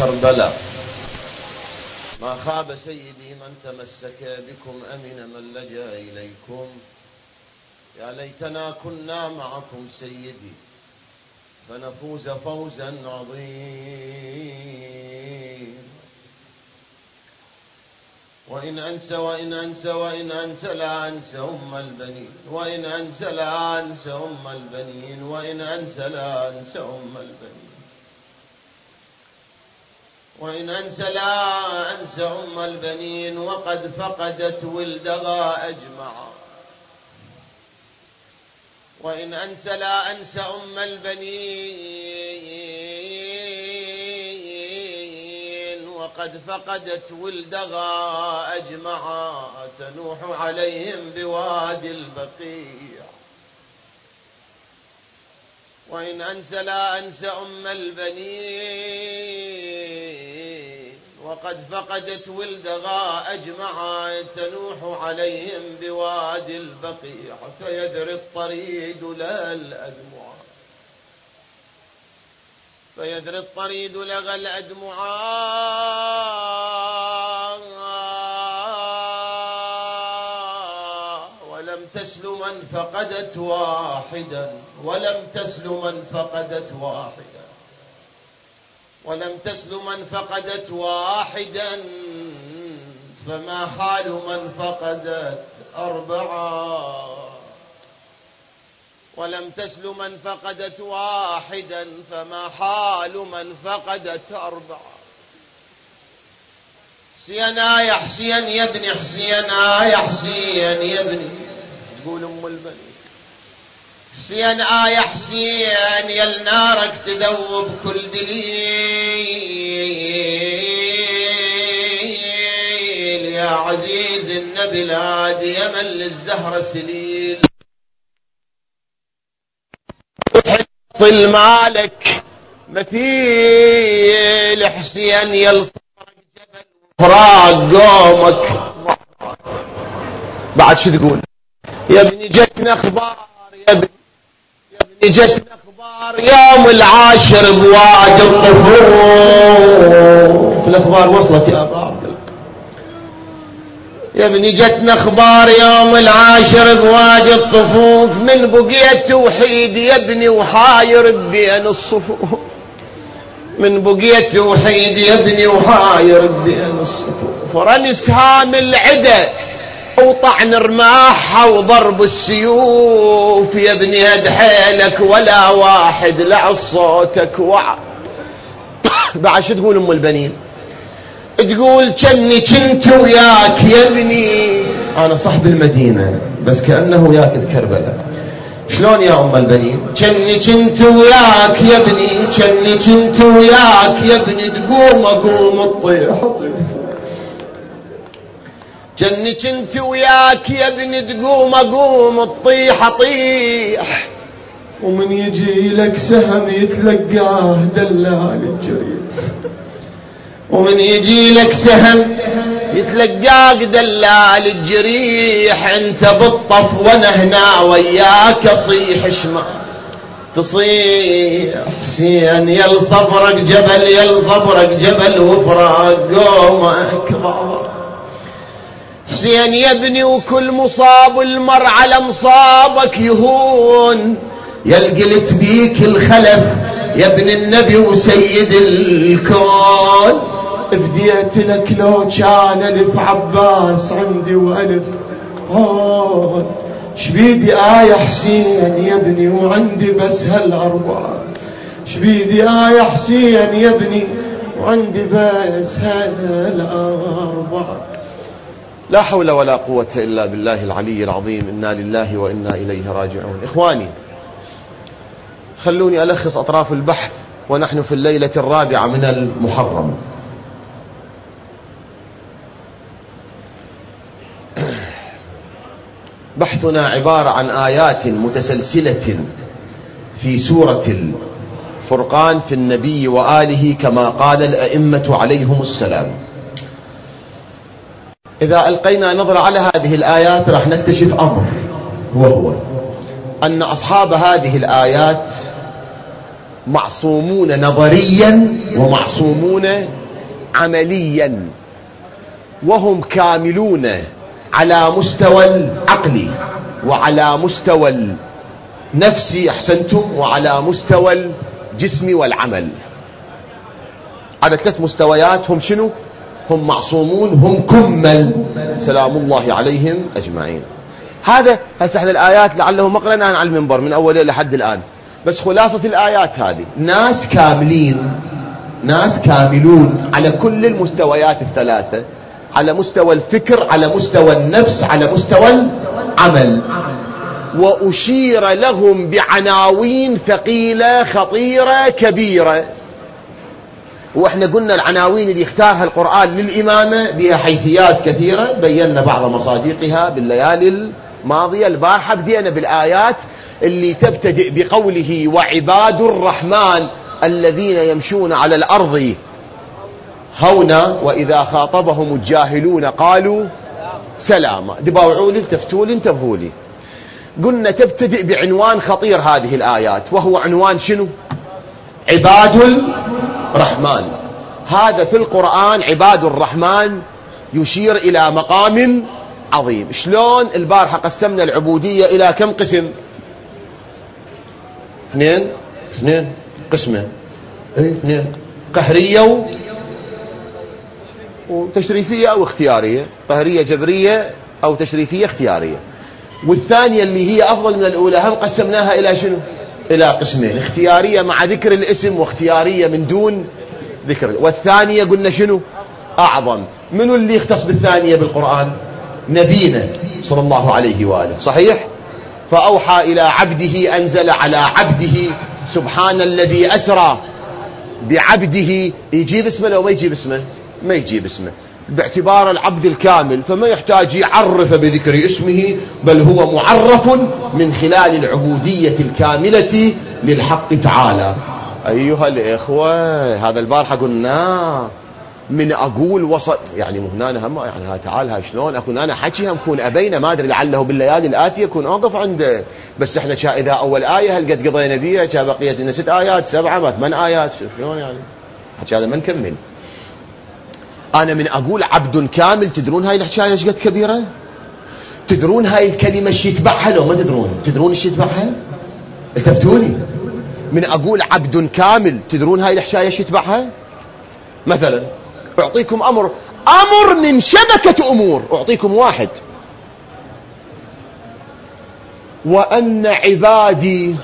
كربلاء. ما خاب سيدي من تمسك بكم، أمن من لجأ إليكم. يا ليتنا كنا معكم سيدي فنفوز فوزا عظيما. وإن أنسى وإن أنسى وإن أنسى لا أنسى أم البنين، وإن أنسى لا أنسى أم البنين، وإن أنسى لا أنسى أم البنين، وإن أنسى لا أنسى أم البنين. وقد فقدت ولدها أجمعا. وإن أنسى لا أنسى أم البنين، وقد فقدت ولدها أجمعا. تنوح عليهم بوادي البقيع. وإن أنسى لا أنسى أم البنين، وقد فقدت ولدها أجمعا. تنوح عليهم بوادي البقيع. فيذري الطريد لها الأدمعا، فيذري الطريد لها الأدمعا. ولم تسل من فقدت واحدا، ولم تسل من فقدت واحدا، ولم تسل من فقدت واحدا. فما حال من فقدت أربعا. ولم تسل من فقدت واحدا، فما حال من فقدت أربعا. حسينا يا حسين يا ابني، حسينا يا حسين يا ابني، تقول أم البنين. حسين يا حسين يا لنارك تذوب كل دليل. يا عزيز النبي الهادي يمن للزهرة سليل. حصل مالك مثيل حسين يلصق جبل فراق قومك. بعد شو تقول؟ يا ابني جتنا اخبار، يا ابني جتنا اخبار يوم العاشر بواد الطفوف. الاخبار وصلت يا ابا عبد الله. يا ابني جتنا اخبار يوم العاشر بوادي الطفوف. من بقيت توحيد يا ابني وحاير بين الصفوف. من بقيت توحيد يا ابني وحاير بين الصفوف. ورمي سهام العدا وطعن رماحها وضرب السيوف. يا ابني هد حيلك ولا واحد لعص صوتك وعى. بعد شو تقول ام البنين؟ تقول كني كنت وياك يا ابني. انا صاحب المدينة بس كأنه وياك بكربلاء. شلون يا ام البنين؟ كني كنت وياك يا ابني، كني كنت وياك يا ابني. تقوم اقوم تطيح طيح. كني كنت وياك يا ابني، تقوم اقوم تطيح طيح. ومن يجي لك سهم يتلقاه دلال الجريح. ومن يجي لك سهم يتلقاك دلال الجريح. انت بالطف وانا هنا وياك اصيح شما تصيح. حسين يل صبرك جبل، يل صبرك جبل وفراق قومك ضار. حسين يا ابني وكل مصاب المر على مصابك يهون. يلقلت بيك الخلف يا ابن النبي وسيد الكون. افديت لك لو كان الف عباس عندي والف هون. شبيدي يا حسين يا ابني وعندي بس هالاربعه. شبيدي يا حسين يا ابني وعندي بس هالاربعه. لا حول ولا قوة إلا بالله العلي العظيم. إنا لله وإنا إليه راجعون. إخواني خلوني ألخص أطراف البحث ونحن في الليلة الرابعة من المحرم. بحثنا عبارة عن آيات متسلسلة في سورة الفرقان في النبي وآله كما قال الأئمة عليهم السلام. إذا ألقينا نظرة على هذه الآيات راح نكتشف أمر، وهو أن أصحاب هذه الآيات معصومون نظريا ومعصومون عمليا، وهم كاملون على مستوى العقل وعلى مستوى النفس، أحسنتم، وعلى مستوى الجسم والعمل. على 3 مستويات هم شنو؟ هم معصومون، هم كمل سلام الله عليهم أجمعين. هذا هسه احنا الآيات لعله ما قرأنا على المنبر من أوله لحد الآن، بس خلاصة الآيات هذه ناس كاملين، ناس كاملون على كل المستويات ال3، على مستوى الفكر، على مستوى النفس، على مستوى العمل. وأشير لهم بعناوين ثقيلة خطيرة كبيرة، واحنا قلنا العناوين اللي يختارها القرآن للإمامة بها حيثيات كثيرة، بينا بعض مصادقها بالليالي الماضية. البارحة بدينا بالآيات اللي تبتدئ بقوله وعباد الرحمن الذين يمشون على الأرض هونا وإذا خاطبهم الجاهلون قالوا سلاما. دباوعوا لي، التفتوا لي، انتبهوا لي. قلنا تبتدئ بعنوان خطير هذه الآيات، وهو عنوان شنو؟ عباد الرحمن. هذا في القرآن عباد الرحمن يشير إلى مقام عظيم. شلون؟ البارحة قسمنا العبودية إلى كم قسم؟ 2 قسمة، 2 قهرية وتشريفية أو اختيارية، قهرية جبرية أو تشريفية اختيارية. والثانية اللي هي أفضل من الأولى هم قسمناها إلى شنو؟ إلى قسمين، اختيارية مع ذكر الاسم واختيارية من دون ذكر. والثانية قلنا شنو؟ أعظم. منو اللي يختص بالثانية بالقرآن؟ نبينا صلى الله عليه وآله، صحيح؟ فأوحى إلى عبده، أنزل على عبده سبحان الذي أسرى بعبده. يجيب اسمه لو ما يجيب اسمه؟ ما يجيب اسمه، باعتبار العبد الكامل، فما يحتاج يعرف بذكر اسمه، بل هو معرف من خلال العبودية الكاملة للحق تعالى. أيها الإخوة، هذا البارحة قلنا من أقول وسط، يعني هنا هم يعني تعال شلون أكون أنا حكي هم كون أبينا، ما أدري لعله بالليالي الآتية كون أوقف عنده. بس إحنا إذا أول آية هل قد قضينا بيها، كا بقيت لنا 6 آيات 7 ما 8 آيات، شلون يعني حكي هذا ما نكمل. أنا من أقول عبد كامل، تدرون هاي الحكاية ايش قد كبيرة؟ تدرون هاي الكلمة ايش يتبعها لو ما تدرون؟ تدرون ايش يتبعها؟ التفتوني. من أقول عبد كامل، تدرون هاي الحكاية ايش يتبعها؟ مثلا أعطيكم أمر من شبكة أمور، أعطيكم واحد: وأن عبادي.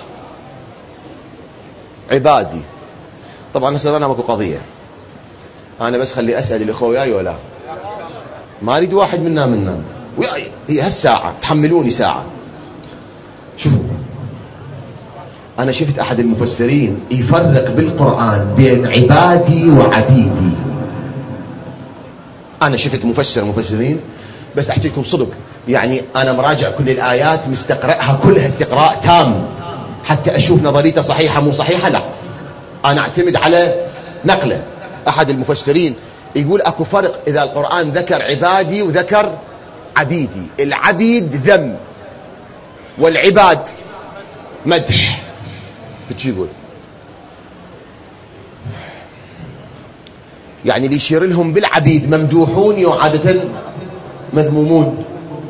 طبعا هسه أنا ماكو قضية، أنا بس خلي أسأل الأخوة وياي ولا ما أريد واحد منا وياي، هي هالساعة تحملوني ساعة. شوفوا، أنا شفت أحد المفسرين يفرق بالقرآن بين عبادي وعبيدي. أنا شفت مفسرين، بس أحكي لكم صدق، يعني أنا مراجع كل الآيات، مستقرأها كلها استقراء تام حتى أشوف نظريته صحيحة مو صحيحة. لا، أنا أعتمد على نقله. أحد المفسرين يقول أكو فرق إذا القرآن ذكر عبادي وذكر عبيدي. العبيد ذم والعباد مدح. يقول يعني اللي يشير لهم بالعبيد ممدوحون وعادة مذمومون.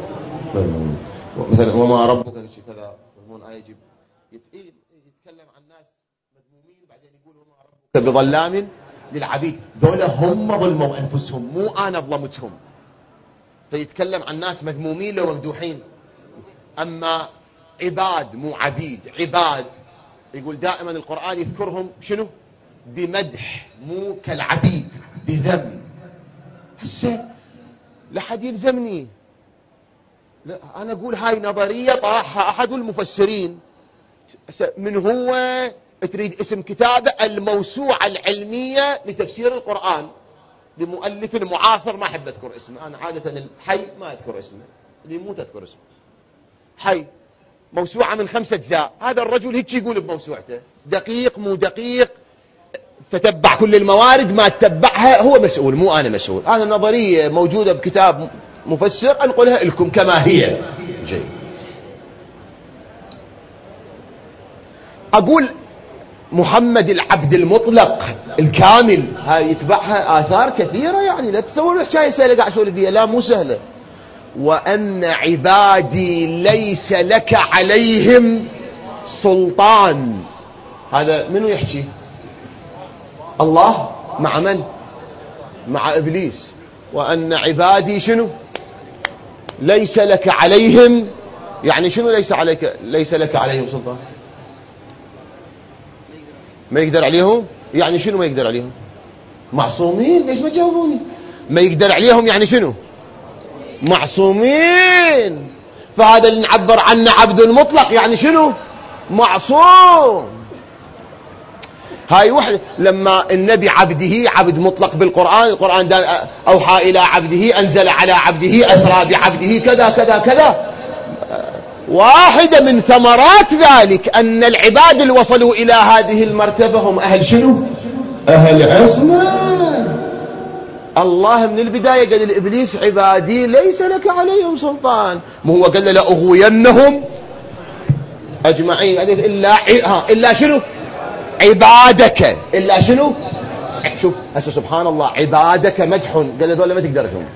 مثلا وما ربك كذا مضمون آية يتكلم عن ناس مذمومين، بعدين يقول وما ربك بظلام للعبيد. ذولا هم ظلموا أنفسهم، مو أنا ظلمتهم. فيتكلم عن ناس مذمومين لو ممدوحين. أما عباد مو عبيد، عباد يقول دائما القرآن يذكرهم شنو؟ بمدح، مو كالعبيد بذم. هسه لحد يلزمني، لا أنا أقول هاي نظرية طرحها أحد المفسرين. من هو؟ تريد اسم كتابه الموسوعة العلمية لتفسير القرآن، لمؤلف معاصر ما أحب أذكر اسمه، أنا عادة الحي ما أذكر اسمه، اللي يموت أذكر اسمه. حي، موسوعة من 5 أجزاء. هذا الرجل هيك يقول بموسوعته، دقيق مو دقيق، تتبع كل الموارد ما تتبعها، هو مسؤول مو أنا مسؤول. هذا النظرية موجودة بكتاب مفسر، أنقلها لكم كما هي. جيد. أقول محمد العبد المطلق الكامل، هاي يتبعها آثار كثيرة. يعني لا تسوي حكاية سهلة قاعد أسولف فيها، لا مو سهلة. وأن عبادي ليس لك عليهم سلطان، هذا منو يحكي؟ الله مع من؟ مع إبليس. وأن عبادي شنو؟ ليس لك عليهم، يعني شنو ليس لك عليهم سلطان؟ ما يقدر عليهم؟ يعني شنو ما يقدر عليهم؟ معصومين. ليش ما تجاوبوني؟ ما يقدر عليهم يعني شنو؟ معصومين. فهذا اللي نعبر عنه عبد مطلق يعني شنو؟ معصوم. هاي وحده. لما النبي عبد مطلق بالقرآن، القرآن أوحى إلى عبده، أنزل على عبده، أسرى بعبده، كذا كذا كذا. واحدة من ثمرات ذلك أن العباد اللي وصلوا إلى هذه المرتبة هم أهل شنو؟ أهل عصمة. الله من البداية قال لإبليس عبادي ليس لك عليهم سلطان، مو هو قال له لأغوينهم أجمعين إلا شنو؟ عبادك. إلا شنو؟ شوف هسه سبحان الله، عبادك مدح، قال له ذولا ما تقدر لهم،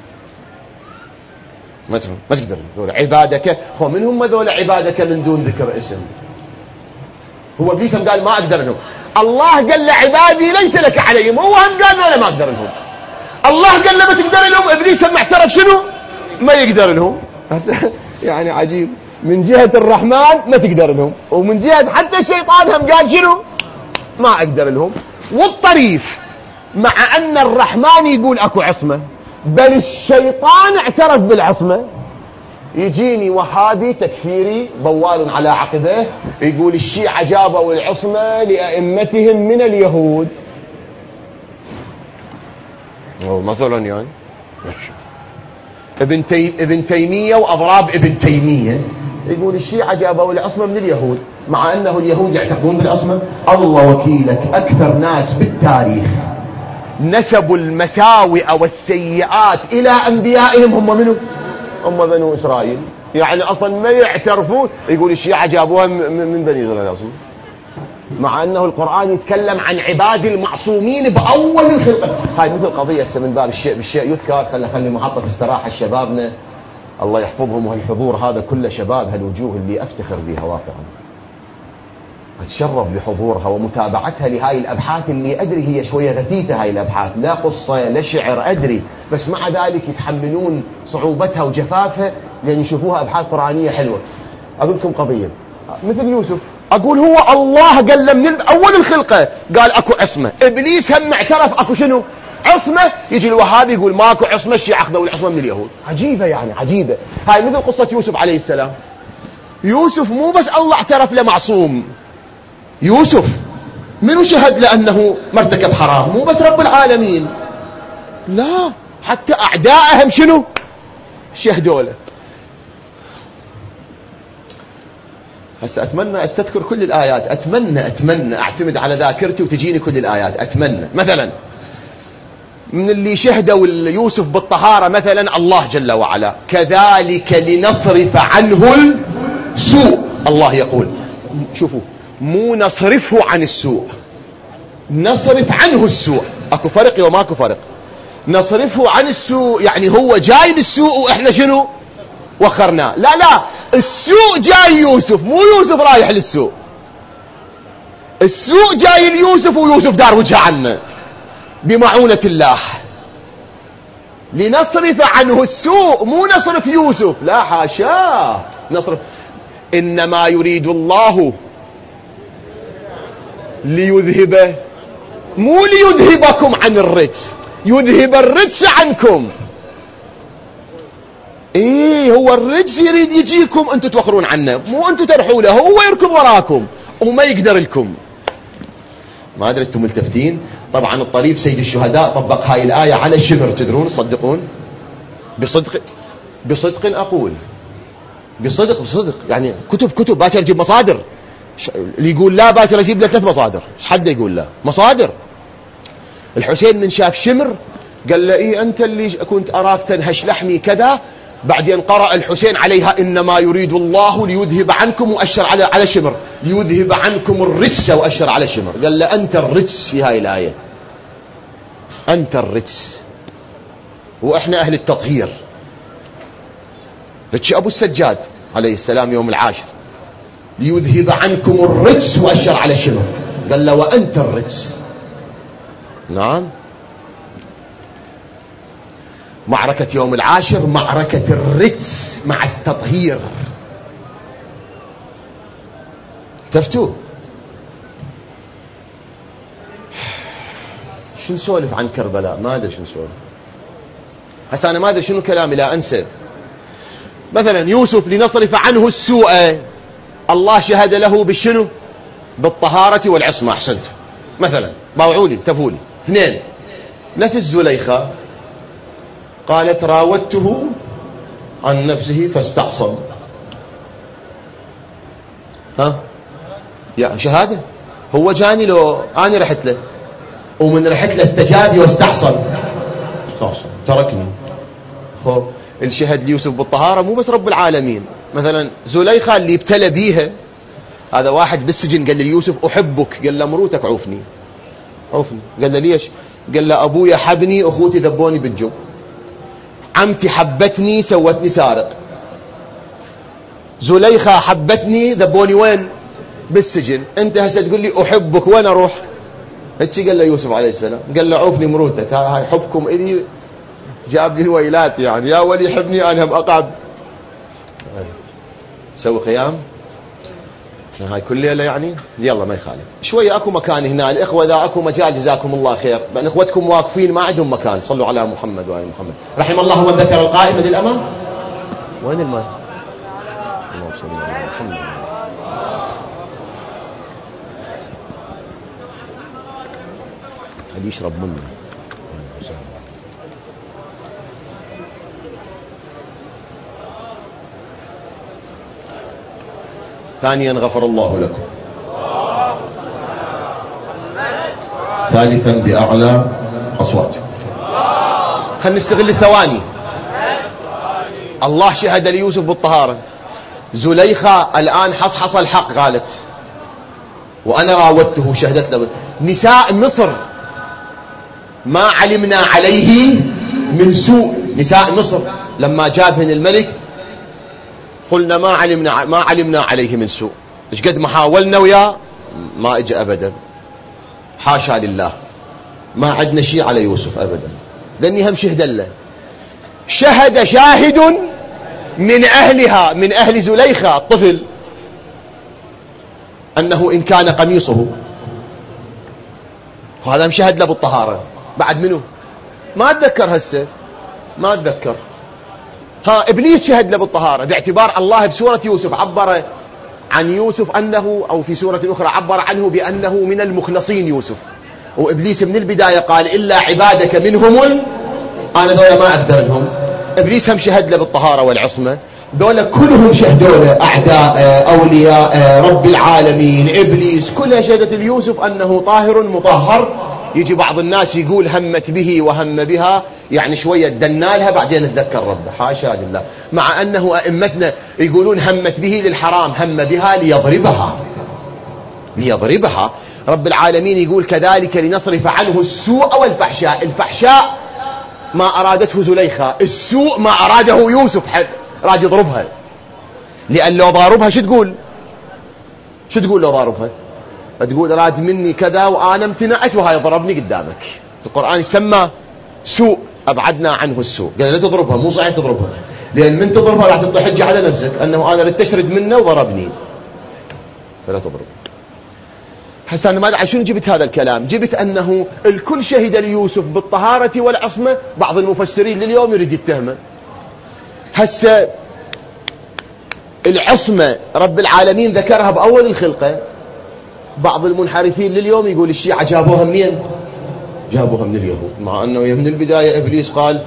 ما تقدر ذولا عبادك. هو من هم ذولا عبادك من دون ذكر اسم؟ هو ابليس قال ما اقدر لهم. الله قال له عبادي ليس لك عليهم، هو هم قال ذولا ما اقدر لهم. الله قال له ما تقدر لهم، ابليس هم اعترف شنو؟ ما يقدر لهم. يعني عجيب، من جهة الرحمن ما تقدر لهم، ومن جهة حتى الشيطان هم قال شنو؟ ما اقدر لهم. والطريف مع ان الرحمن يقول اكو عصمة، بل الشيطان اعترف بالعصمة. يجيني وهابي تكفيري بوال على عقبه يقول الشيعة جابوا العصمة لأئمتهم من اليهود مثلا. يعني ابن تيمية وأضراب ابن تيمية يقول الشيعة جابوا العصمة من اليهود، مع أنه اليهود يعتقدون بالعصمة. الله وكيلك، أكثر ناس بالتاريخ نسبوا المساوئ والسيئات إلى أنبيائهم هم منه؟ هم بنو إسرائيل. يعني أصلا ما يعترفون، يقول الشيعة جابوها من بني إسرائيل أصلا، مع أنه القرآن يتكلم عن عباد المعصومين بأول الخلقة. هاي مثل قضية من باب الشيء بالشيء يذكر. خلي محطة استراحة شبابنا الله يحفظهم، وهالحضور هذا كله شباب، هالوجوه اللي أفتخر بها واقعا، أتشرف بحضورها ومتابعتها لهاي الأبحاث اللي أدري هي شوية غثيثة. هاي الأبحاث لا قصة لا شعر أدري، بس مع ذلك يتحملون صعوبتها وجفافها لأن يشوفوها أبحاث قرآنية حلوة. أقول لكم قضية مثل يوسف، أقول هو الله قال له من أول الخلقة قال أكو عصمة، إبليس هم اعترف أكو شنو؟ عصمة. يجي الوهابي يقول ماكو عصمة، الشيعة أخذوا العصمة من اليهود. عجيبة يعني عجيبة. هاي مثل قصة يوسف عليه السلام. يوسف مو بس الله اعترف له معصوم، يوسف منو شهد لأنه مرتكب حرام؟ مو بس رب العالمين، لا حتى أعدائهم شنو شهدوا له. هسه أتمنى أستذكر كل الآيات، أتمنى أعتمد على ذاكرتي وتجيني كل الآيات. أتمنى مثلا من اللي شهدوا يوسف بالطهارة مثلا الله جل وعلا كذلك لنصرف عنه السوء. الله يقول شوفوا، مو نصرفه عن السوء، نصرف عنه السوء. اكو فرق وما اكو فرق. نصرفه عن السوء يعني هو جاي للسوء واحنا شنو وخرناه. لا السوء جاي يوسف، مو يوسف رايح للسوء. السوء جاي ليوسف ويوسف دار وجهه عنه بمعونة الله. لنصرف عنه السوء، مو نصرف يوسف، لا حاشا نصرف. انما يريد الله ليذهب، مو ليذهبكم عن الرجس، يذهب الرجس عنكم. هو الرجس يريد يجيكم انتم توخرون عنه، مو انتم ترحوا له، هو يركض وراكم وما يقدر لكم. ما ادري انتم ملتفتين. طبعا الطريف سيد الشهداء طبق هاي الآية على شبر، تدرون تصدقون؟ بصدق اقول، بصدق يعني كتب باكر اجيب مصادر. اللي يقول لا باكر اجيب له 3 مصادر. ايش حد يقول لا مصادر؟ الحسين من شاف شمر قال له انت اللي كنت اراك تنهش لحمي كذا. بعدين قرأ الحسين عليها انما يريد الله ليذهب عنكم، واشر على شمر ليذهب عنكم الرجس، وأشر على شمر، قال له أنت الرجس في هاي الآية، أنت الرجس، وإحنا أهل التطهير. هيك أبو السجاد عليه السلام يوم العاشر، ليذهب عنكم الرجس وأشر على شمر، قال له وأنت الرجس. نعم، معركة يوم العاشر معركة الرجس مع التطهير. تفتوا شو نسولف عن كربلاء؟ ما أدري شو نسولف هسه، أنا ما أدري شنو كلامي لا أنسى. مثلا يوسف لنصرف عنه السوء، الله شهد له بالشنو؟ بالطهارة والعصمة. أحسنت. مثلا باوعولي تفولي اثنين، نفس زليخة قالت راودته عن نفسه فاستعصم. ها يا شهادة، هو جاني لو أنا رحت له، ومن رحت له استجاب واستعصم، تركني. خب الشهد ليوسف بالطهارة مو بس رب العالمين. مثلا زليخة اللي ابتلى بيها، هذا واحد بالسجن قال ليوسف أحبك، قال له مروتك عوفني عوفني. قال له ليش؟ قال له أبويا حبني، أخوتي ذبوني بالجو، عمتي حبتني سوتني سارق، زليخة حبتني ذبوني وين؟ بالسجن. انت هسه تقول لي أحبك، وين أروح؟ هيك قال له يوسف عليه السلام، قال له عوفني مروتك، هاي حبكم إلي جاب لي الويلات، يعني يا ولي حبني أنا هم أقعد سوي خيام هاي كل ليلة يعني. يلا ما يخالف، شوية أكو مكان هنا الإخوة، إذا أكو مجال جزاكم الله خير، لأن إخوتكم واقفين ما عندهم مكان. صلوا على محمد وآل محمد. رحم الله من ذكر القائمة للأمام. وين الماء؟ اللهم صل على محمد. خليه يشرب منه. ثانيا غفر الله لكم. ثالثا بأعلى أصواتكم. خلينا نستغل الثواني. الله شهد ليوسف بالطهارة، زليخة الآن حصحص الحق قالت وأنا راودته، شهدت له. نساء مصر ما علمنا عليه من سوء، نساء مصر لما جابهن الملك قلنا ما علمنا عليه من سوء. ايش قد ما حاولنا وياه ما اجى ابدا، حاشا لله، ما عندنا شيء على يوسف ابدا. ذني هم شهد له، شهد شاهد من اهلها، من اهل زليخة الطفل، انه ان كان قميصه، وهذا مشهد له بالطهارة. بعد منه ما اتذكر هسه، ما اتذكر. ها ابليس شهد له بالطهارة، باعتبار الله بسورة يوسف عبر عن يوسف انه، او في سورة اخرى عبر عنه بانه من المخلصين يوسف. وابليس من البداية قال الا عبادك منهم انا ذولا ما اقدر لهم. ابليس هم شهد له بالطهارة والعصمة، ذولا كلهم شهدوا له، اعداء اولياء رب العالمين ابليس كلها شهدت ليوسف انه طاهر مطهر. يجي بعض الناس يقول همت به وهم بها، يعني شوية دنالها بعدين نتذكر ربه، حاشا لله. مع أنه أئمتنا يقولون همت به للحرام، هم بها ليضربها. رب العالمين يقول كذلك لنصرف عنه السوء والفحشاء. الفحشاء ما أرادته زليخة، السوء ما أراده يوسف، حد راد يضربها. لأن لو ضاربها شو تقول لو ضاربها؟ تقول راد مني كذا وأنا امتنعت وهاي ضربني قدامك. القرآن يسمى سوء، أبعدنا عنه السوء. قال لا تضربها، مو صحيح تضربها، لأن من تضربها راح تعطي حجة على نفسك أنه أنا ردت تشرد منه وضربني، فلا تضرب. هسه أنا ما أدري شنو جبت هذا الكلام. جبت أنه الكل شهد ليوسف بالطهارة والعصمة. بعض المفسرين لليوم يريد يتهمه. هسه العصمة رب العالمين ذكرها بأول الخلقة. بعض المنحرفين لليوم يقول الشيعة جابوها منين؟ جابوها من اليهود، مع أنه من البداية إبليس قال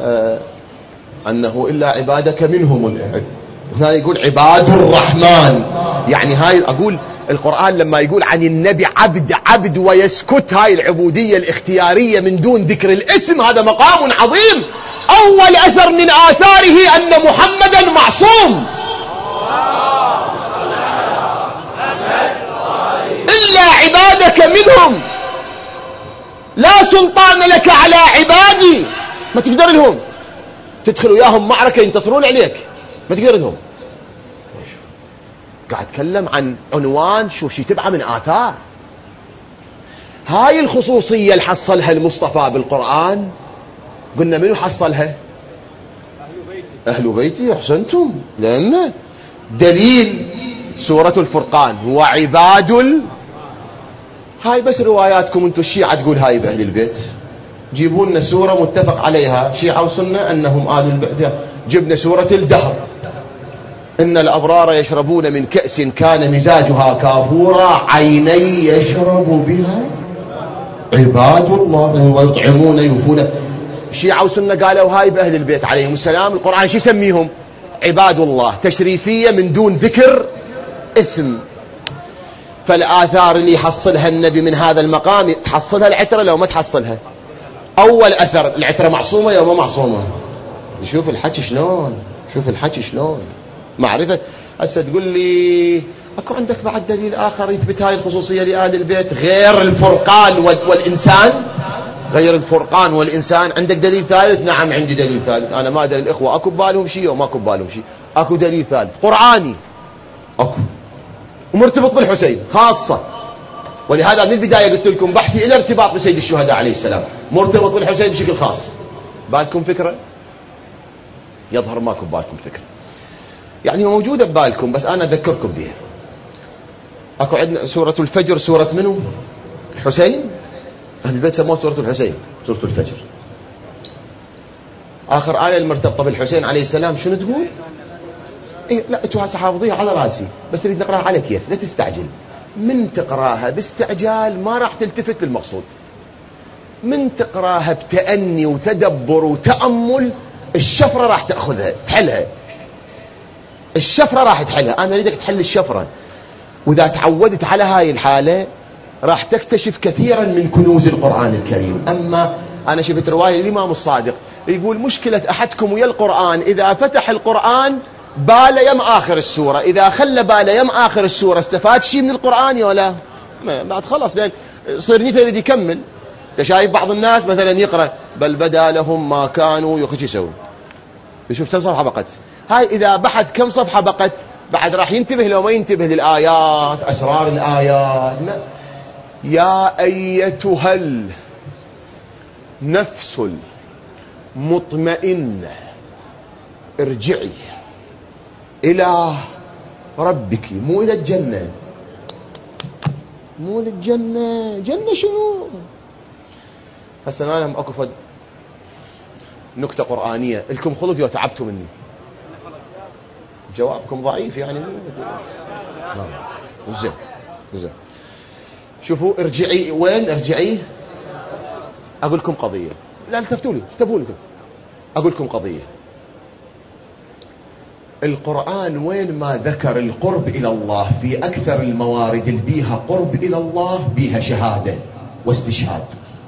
أنه إلا عبادك منهم. هنا يقول عباد الرحمن، يعني هاي أقول القرآن لما يقول عن النبي عبد ويسكت، هاي العبودية الاختيارية من دون ذكر الاسم، هذا مقام عظيم. أول أثر من آثاره أن محمدا معصوم. عبادك منهم، لا سلطان لك على عبادي، ما تقدر لهم تدخل وياهم معركة ينتصرون عليك، ما تقدر لهم. قاعد اتكلم عن عنوان شوف شي تبعه من آثار. هاي الخصوصية اللي حصلها المصطفى بالقرآن، قلنا منو حصلها؟ أهل بيتي. أحسنتم. لأن دليل سورة الفرقان هو هاي بس رواياتكم انتم الشيعة تقول هاي بأهل البيت. جيبوا لنا سورة متفق عليها شيعة وسنة أنهم آل البيت. جبنا سورة الدهر، إن الأبرار يشربون من كأس كان مزاجها كافورا عيني يشرب بها عباد الله ويطعمون يوفون. شيعة وسنة قالوا هاي بأهل البيت عليهم السلام. القرآن شو يسميهم؟ عباد الله، تشريفية من دون ذكر اسم. فالآثار اللي يحصلها النبي من هذا المقام تحصلها العترة لو ما تحصلها. أول أثر العترة معصومة يا ما معصومة. شوف الحكي شلون، شوف الحكي شلون معرفة. هسه تقول لي اكو عندك بعد دليل آخر يثبت هاي الخصوصية لآل البيت غير الفرقان والإنسان؟ غير الفرقان والإنسان عندك دليل ثالث؟ نعم عندي دليل ثالث. أنا ما أدري الإخوة أكو بالهم شيء وما أكو بالهم شيء. أكو دليل ثالث قرآني أكو ومرتبط بالحسين خاصة، ولهذا من البداية قلت لكم بحثي إلى ارتباط بسيد الشهداء عليه السلام، مرتبط بالحسين بشكل خاص. بالكم فكرة؟ يظهر ماكو بالكم فكرة، يعني موجودة ببالكم بس أنا أذكركم بها. أكو عندنا سورة الفجر، سورة منو؟ الحسين. أهل البيت سموها سورة الحسين، سورة الفجر. آخر آية المرتبطة بالحسين عليه السلام شنو تقول؟ إيه لا أنتوا هسه حافظيها على راسي بس نريد نقراها على كيف، لا تستعجل. من تقراها باستعجال ما راح تلتفت للمقصود، من تقراها بتأني وتدبر وتأمل الشفرة راح تأخذها تحلها. الشفرة راح تحلها. أنا أريدك تحل الشفرة، وإذا تعودت على هاي الحالة راح تكتشف كثيرا من كنوز القرآن الكريم. أما أنا شفت رواية الإمام الصادق يقول مشكلة أحدكم ويا القرآن إذا فتح القرآن بال يم آخر السورة، إذا خلى بال يم آخر السورة استفاد شيء من القرآن يا لا؟ بعد خلاص لأن صير نيته يريد يكمل. أنت شايف بعض الناس مثلا يقرأ بل بدا لهم ما كانوا يخش يسوون، يشوف كم صفحة بقت. هاي إذا بحث كم صفحة بقت بعد راح ينتبه لو ما ينتبه للآيات، أسرار الآيات. يا أيتها النفس المطمئنة ارجعي إلى ربك، مو إلى الجنة، مو للجنة. جنة شنو؟ هسه أنا لهم أكو فد نكتة قرآنية لكم خلق وتعبتوا مني. جوابكم ضعيف يعني. زين زين. شوفوا ارجعي وين؟ ارجعي. أقول لكم قضية، لا التفتوا لي، انتبهوا لي. أقول لكم قضية. القرآن وين ما ذكر القرب إلى الله في أكثر الموارد اللي بيها قرب إلى الله بيها شهادة واستشهاد.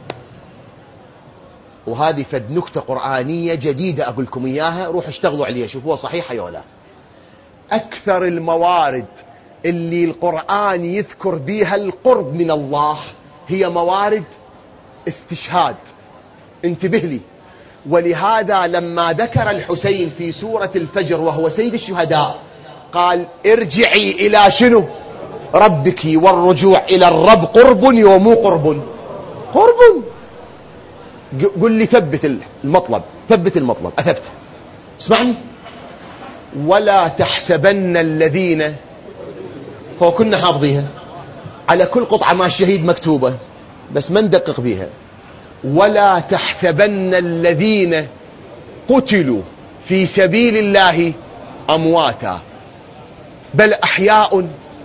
وهذه فد نكتة قرآنية جديدة أقول لكم إياها، روح اشتغلوا عليها شوفوها صحيحة يا ولا. أكثر الموارد اللي القرآن يذكر بيها القرب من الله هي موارد استشهاد. انتبه لي. ولهذا لما ذكر الحسين في سورة الفجر وهو سيد الشهداء قال ارجعي إلى شنو؟ ربك. والرجوع إلى الرب قرب ومو قرب؟ قرب. قل لي ثبت المطلب، ثبت المطلب. أثبت. اسمعني. ولا تحسبن الذين، فكنا حافظيها على كل قطعة مع الشهيد مكتوبة بس ما ندقق بيها. ولا تحسبن الذين قتلوا في سبيل الله أمواتا بل أحياء.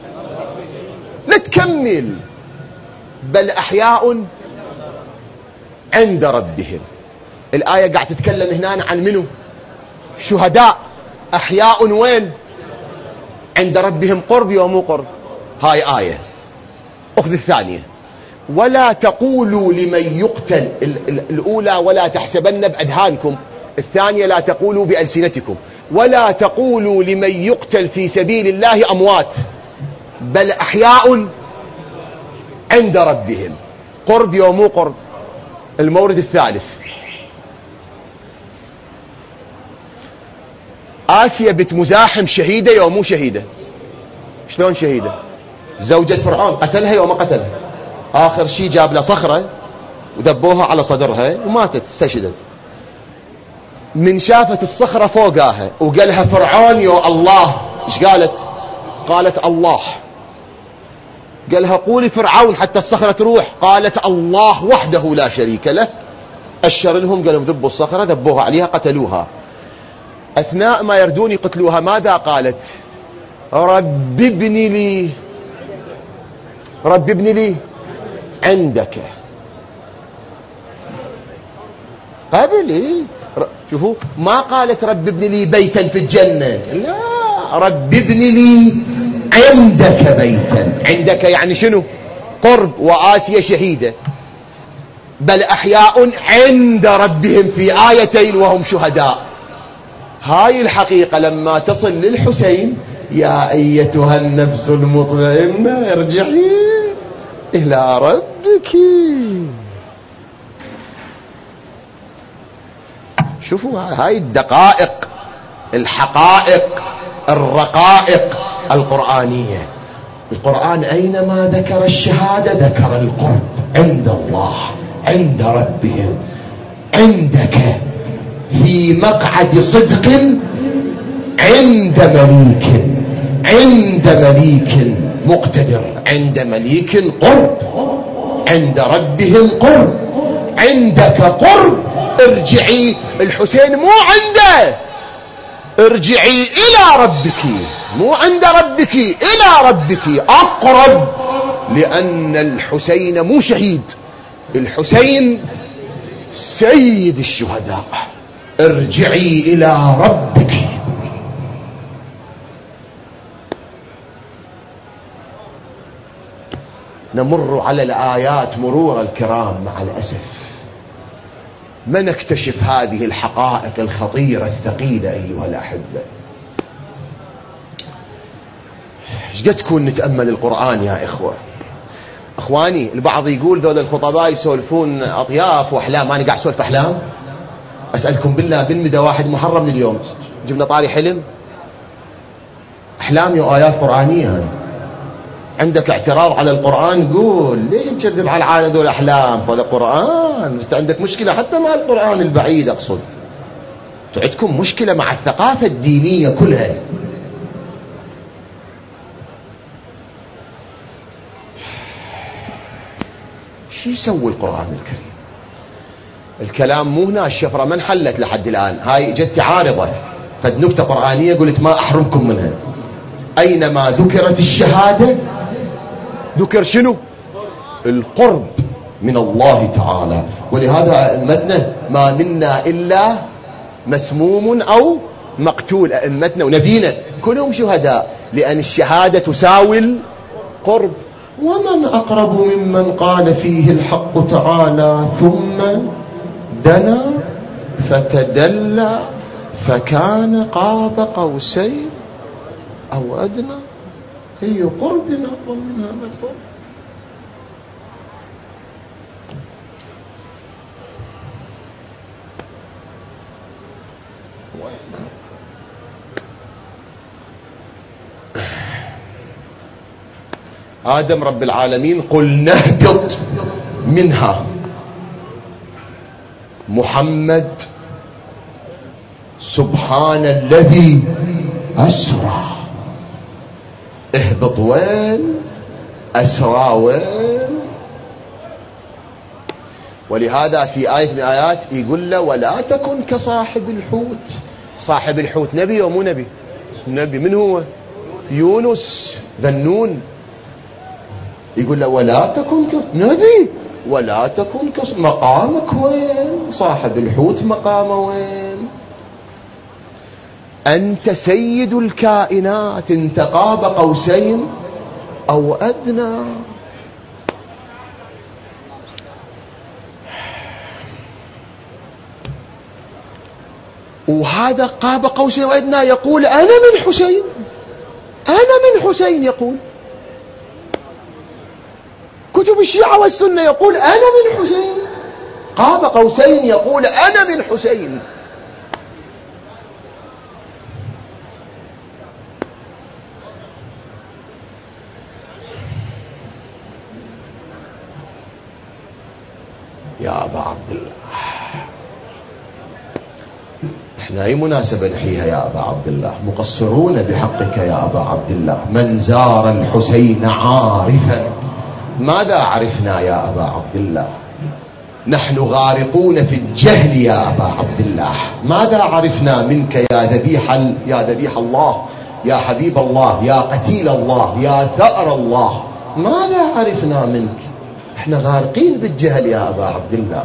نتكمل. بل أحياء عند ربهم. الآية قاعد تتكلم هنا عن منو؟ شهداء. أحياء وين؟ عند ربهم قرب ومو قرب. هاي آية. أخذ الثانية. ولا تقولوا لمن يقتل. الأولى ولا تحسبن بأذهانكم، الثانية لا تقولوا بألسنتكم. ولا تقولوا لمن يقتل في سبيل الله أموات بل أحياء عند ربهم. قرب يوم مو قرب. المورد الثالث، آسيا بنت مزاحم شهيدة يوم مو شهيدة؟ شلون شهيدة؟ زوجة فرعون قتلها يوم ما قتلها. آخر شيء جاب لها صخرة ودبوها على صدرها وماتت، استشهدت. من شافت الصخرة فوقاها وقالها فرعون يا الله، ايش قالت؟ قالت الله. قالها قولي فرعون حتى الصخرة تروح، قالت الله وحده لا شريك له. أشر لهم قالوا ذبوا الصخرة، ذبوها عليها قتلوها. أثناء ما يردون يقتلوها ماذا قالت؟ رب ابن لي، رب ابن لي عندك. قبل إيه؟ شوفوا ما قالت رب ابن لي بيتا في الجنة، لا، رب ابن لي عندك بيتا. عندك يعني شنو؟ قرب. وآسيا شهيدة، بل أحياء عند ربهم في آيتين وهم شهداء. هاي الحقيقة لما تصل للحسين، يا أيتها النفس المطمئنة ارجعي إلى ربك. شوفوا هاي الدقائق، الحقائق، الرقائق القرآنية. القرآن أينما ذكر الشهادة ذكر القرب عند الله، عند ربهم. عندك في مقعد صدق عند مليك، عند مليك مقتدر، عند مليك قرب، عند ربهم قرب، عندك قرب. ارجعي، الحسين مو عنده، ارجعي إلى ربك، مو عند ربك، إلى ربك أقرب، لأن الحسين مو شهيد، الحسين سيد الشهداء. ارجعي إلى ربك. نمر على الآيات مرور الكرام مع الأسف، ما نكتشف هذه الحقائق الخطيرة الثقيلة أيها الأحبة. ايش قد تكون نتأمل القرآن يا إخوة؟ إخواني، البعض يقول ذول الخطباء يسولفون أطياف وأحلام. أنا قاعد أسولف أحلام؟ أسألكم بالله بالمدى واحد محرم من اليوم جبنا طاري حلم؟ أحلام وآيات قرآنية. هاي عندك اعتراض على القرآن قول، ليه تكذب على العالم ذول أحلام؟ هذا قرآن. انت عندك مشكلة حتى مع القرآن البعيد، أقصد عندكم مشكلة مع الثقافة الدينية كلها. شو يسوي القرآن الكريم؟ الكلام مو هنا، الشفرة ما انحلت لحد الآن. هاي جت عارضة، قد نكتة قرآنية قلت ما أحرمكم منها. أينما ذكرت الشهادة ذكر شنو؟ القرب من الله تعالى. ولهذا أئمتنا ما منا إلا مسموم أو مقتول. أئمتنا ونبينا كلهم شهداء، لأن الشهادة تساوي القرب. ومن أقرب ممن قال فيه الحق تعالى ثم دنا فتدلى فكان قاب قوسين أو أدنى. هي قربنا ومن هذا القرب. آدم رب العالمين قل نهبط منها. محمد سبحان الذي أسرى. اهبط وين؟ أسرى وين؟ ولهذا في آية من الآيات يقول له ولا تكن كصاحب الحوت. صاحب الحوت نبي ومو نبي؟ نبي. من هو؟ يونس ذنون. يقول له ولا تكن نبي ولا تكن مقامك وين؟ صاحب الحوت مقامه وين؟ أنت سيد الكائنات، انت قاب قوسين أو أدنى. وهذا قاب قوسين وأدنى يقول أنا من حسين، أنا من حسين. يقول كتب الشيعة والسنة يقول أنا من حسين، قاب قوسين يقول أنا من حسين. يا أبا عبد الله، احنا اي مناسبة نحييها يا أبا عبد الله؟ مقصرون بحقك يا أبا عبد الله. من زار الحسين عارفا ماذا عرفنا يا أبا عبد الله؟ نحن غارقون في الجهل يا أبا عبد الله. ماذا عرفنا منك يا ذبيح الله، يا حبيب الله، يا قتيل الله، يا ثأر الله؟ ماذا عرفنا منك؟ احنا غارقين بالجهل يا أبا عبد الله.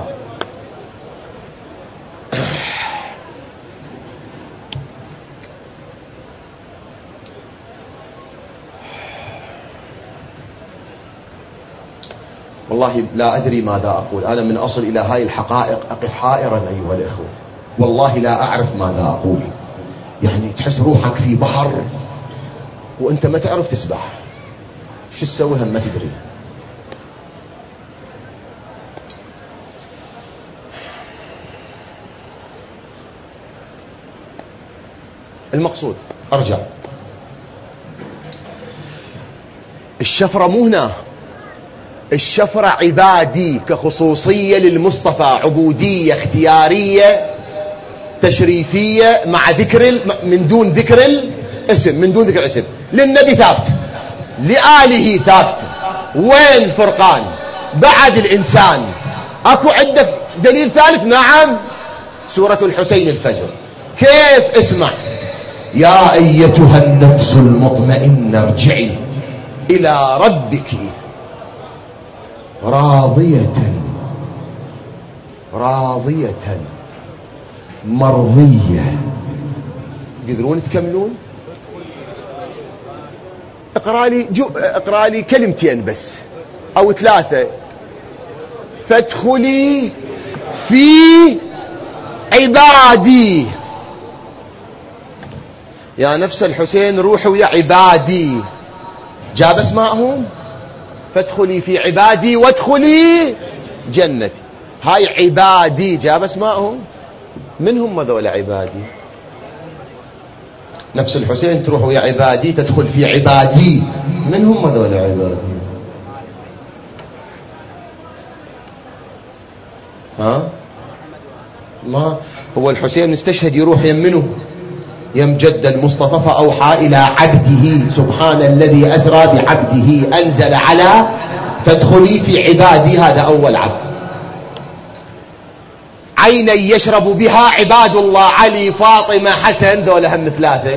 والله لا أدري ماذا أقول. أنا من أصل إلى هاي الحقائق أقف حائرا أيها الإخوة، والله لا أعرف ماذا أقول. يعني تحس روحك في بحر وأنت ما تعرف تسبح، شو تسوي هم ما تدري. المقصود أرجع، الشفرة مو هنا، الشفرة عبادي كخصوصية للمصطفى، عبودية اختيارية تشريفية مع ذكر من دون ذكر الاسم، من دون ذكر الاسم. للنبي ثابت، لآله ثابت. وين الفرقان؟ بعد الإنسان أكو عندك دليل ثالث؟ نعم، سورة الحسين الفجر. كيف؟ اسمع: يا أيتها النفس المطمئنة ارجعي إلى ربك راضية مرضية. تقدرون تكملون؟ اقرأ لي كلمتين بس أو ثلاثة. فادخلي في عبادي. يا نفس الحسين روحوا يا عبادي، جاب اسمائهم. فادخلي في عبادي وادخلي جنتي. هاي عبادي جاب اسمائهم. من هم ذول عبادي؟ نفس الحسين تروحوا يا عبادي تدخل في عبادي. من هم ذول عبادي؟ ها؟ ما هو الحسين استشهد يروح يمنه يم جد المصطفى فأوحى إلى عبده سبحان الذي أسرى بعبده أنزل على فادخلي في عبادي. هذا أول عبد. عينا يشرب بها عباد الله، علي فاطمة حسن، ذولا هم ثلاثة.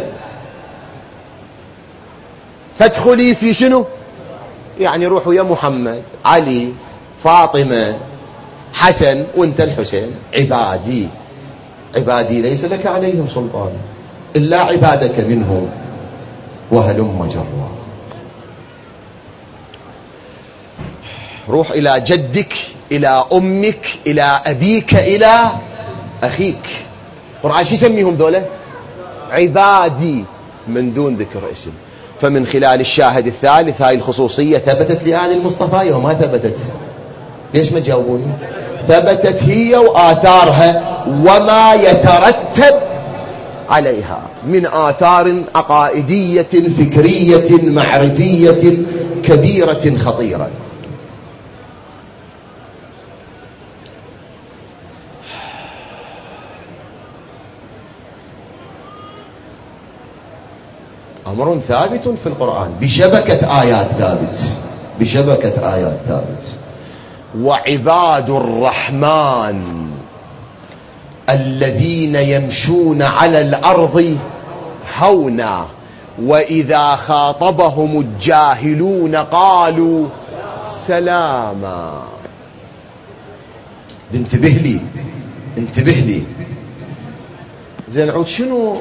فادخلي في شنو؟ يعني روحوا يا محمد، علي، فاطمة، حسن، وانت الحسين. عبادي، عبادي ليس لك عليهم سلطان إلا عبادك منهم وهلم جرا. روح إلى جدك، إلى أمك، إلى أبيك، إلى أخيك. القرآن شو يسميهم ذولا؟ عبادي، من دون ذكر اسم. فمن خلال الشاهد الثالث هاي الخصوصية ثبتت لآل المصطفى وما ثبتت. ليش ما تجاوبوني؟ ثبتت هي وآثارها وما يترتب عليها من آثار عقائدية فكرية معرفية كبيرة خطيرة. أمر ثابت في القرآن بشبكة آيات ثابت، بشبكة آيات ثابت. وعباد الرحمن الذين يمشون على الأرض هونا وإذا خاطبهم الجاهلون قالوا سلاما. انتبه لي، انتبه لي. زين عود شنو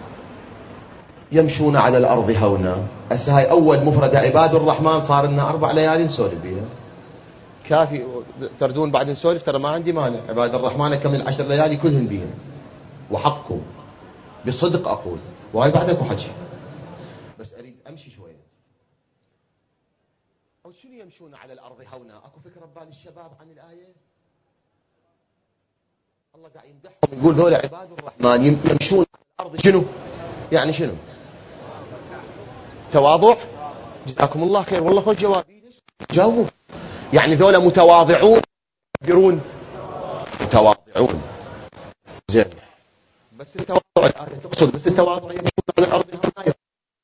يمشون على الأرض هونا؟ هسه هاي أول مفردة عباد الرحمن، صار لنا 4 ليالي نسولف بيها. كافي تردون بعد نسولف، ترى ما عندي مانع. عباد الرحمن كم 10 ليالي كلهن بيهم وحقكم بصدق أقول، وهاي بعدك وحكي، بس أريد أمشي شوية. شنو يمشون على الأرض هونا؟ أكو فكرة ببال الشباب عن الآية؟ الله قاعد يمدحهم يقول ذولا عباد الرحمن يمشون على الأرض شنو؟ يعني شنو؟ تواضع؟ جزاكم الله خير، والله خوش جوابي. جاوبوا. يعني ذولا متواضعون يقدرون متواضعون. زين، بس التواضع الآية تقصد بس التواضع يمشون على الأرض هونا.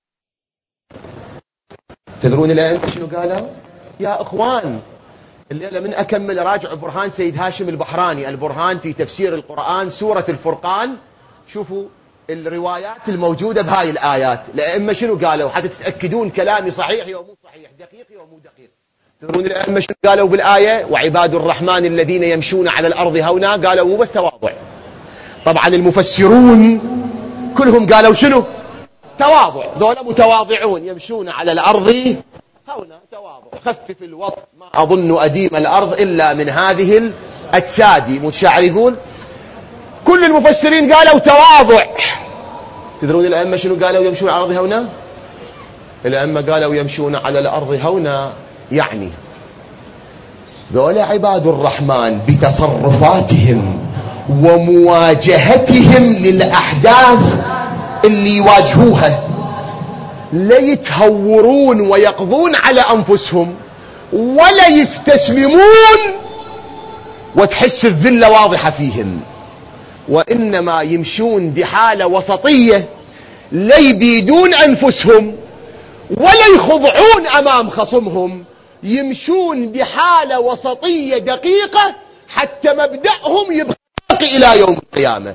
تدرون الآن شنو قالوا؟ يا إخوان الليلة من أكمل راجع برهان سيد هاشم البحراني، البرهان في تفسير القرآن سورة الفرقان. شوفوا الروايات الموجودة بهاي الآيات. الأئمة شنو قالوا حتى تتأكدون كلامي صحيح يا مو صحيح، دقيق يا مو دقيق. تدرون الأئمة شنو قالوا بالآية؟ وعباد الرحمن الذين يمشون على الأرض هونا. قالوا مو بس تواضع. طبعا المفسرون كلهم قالوا شنو؟ تواضع. ذولا متواضعون يمشون على الأرض هونا، تواضع. خفف الوطء ما أظن أديم الأرض إلا من هذه الأجساد. متشاعر يقول كل المفسرين قالوا تواضع. تدرون الأئمة شنو قالوا يمشون على الأرض هونا؟ الأئمة قالوا يمشون على الأرض هونا يعني ذولا عباد الرحمن بتصرفاتهم ومواجهتهم للأحداث اللي يواجهوها لا يتهورون ويقضون على أنفسهم ولا يستسلمون وتحس الذلة واضحة فيهم، وإنما يمشون بحالة وسطية لا يبيدون أنفسهم ولا يخضعون أمام خصمهم. يمشون بحالة وسطية دقيقة حتى مبدأهم يبقى إلى يوم القيامة.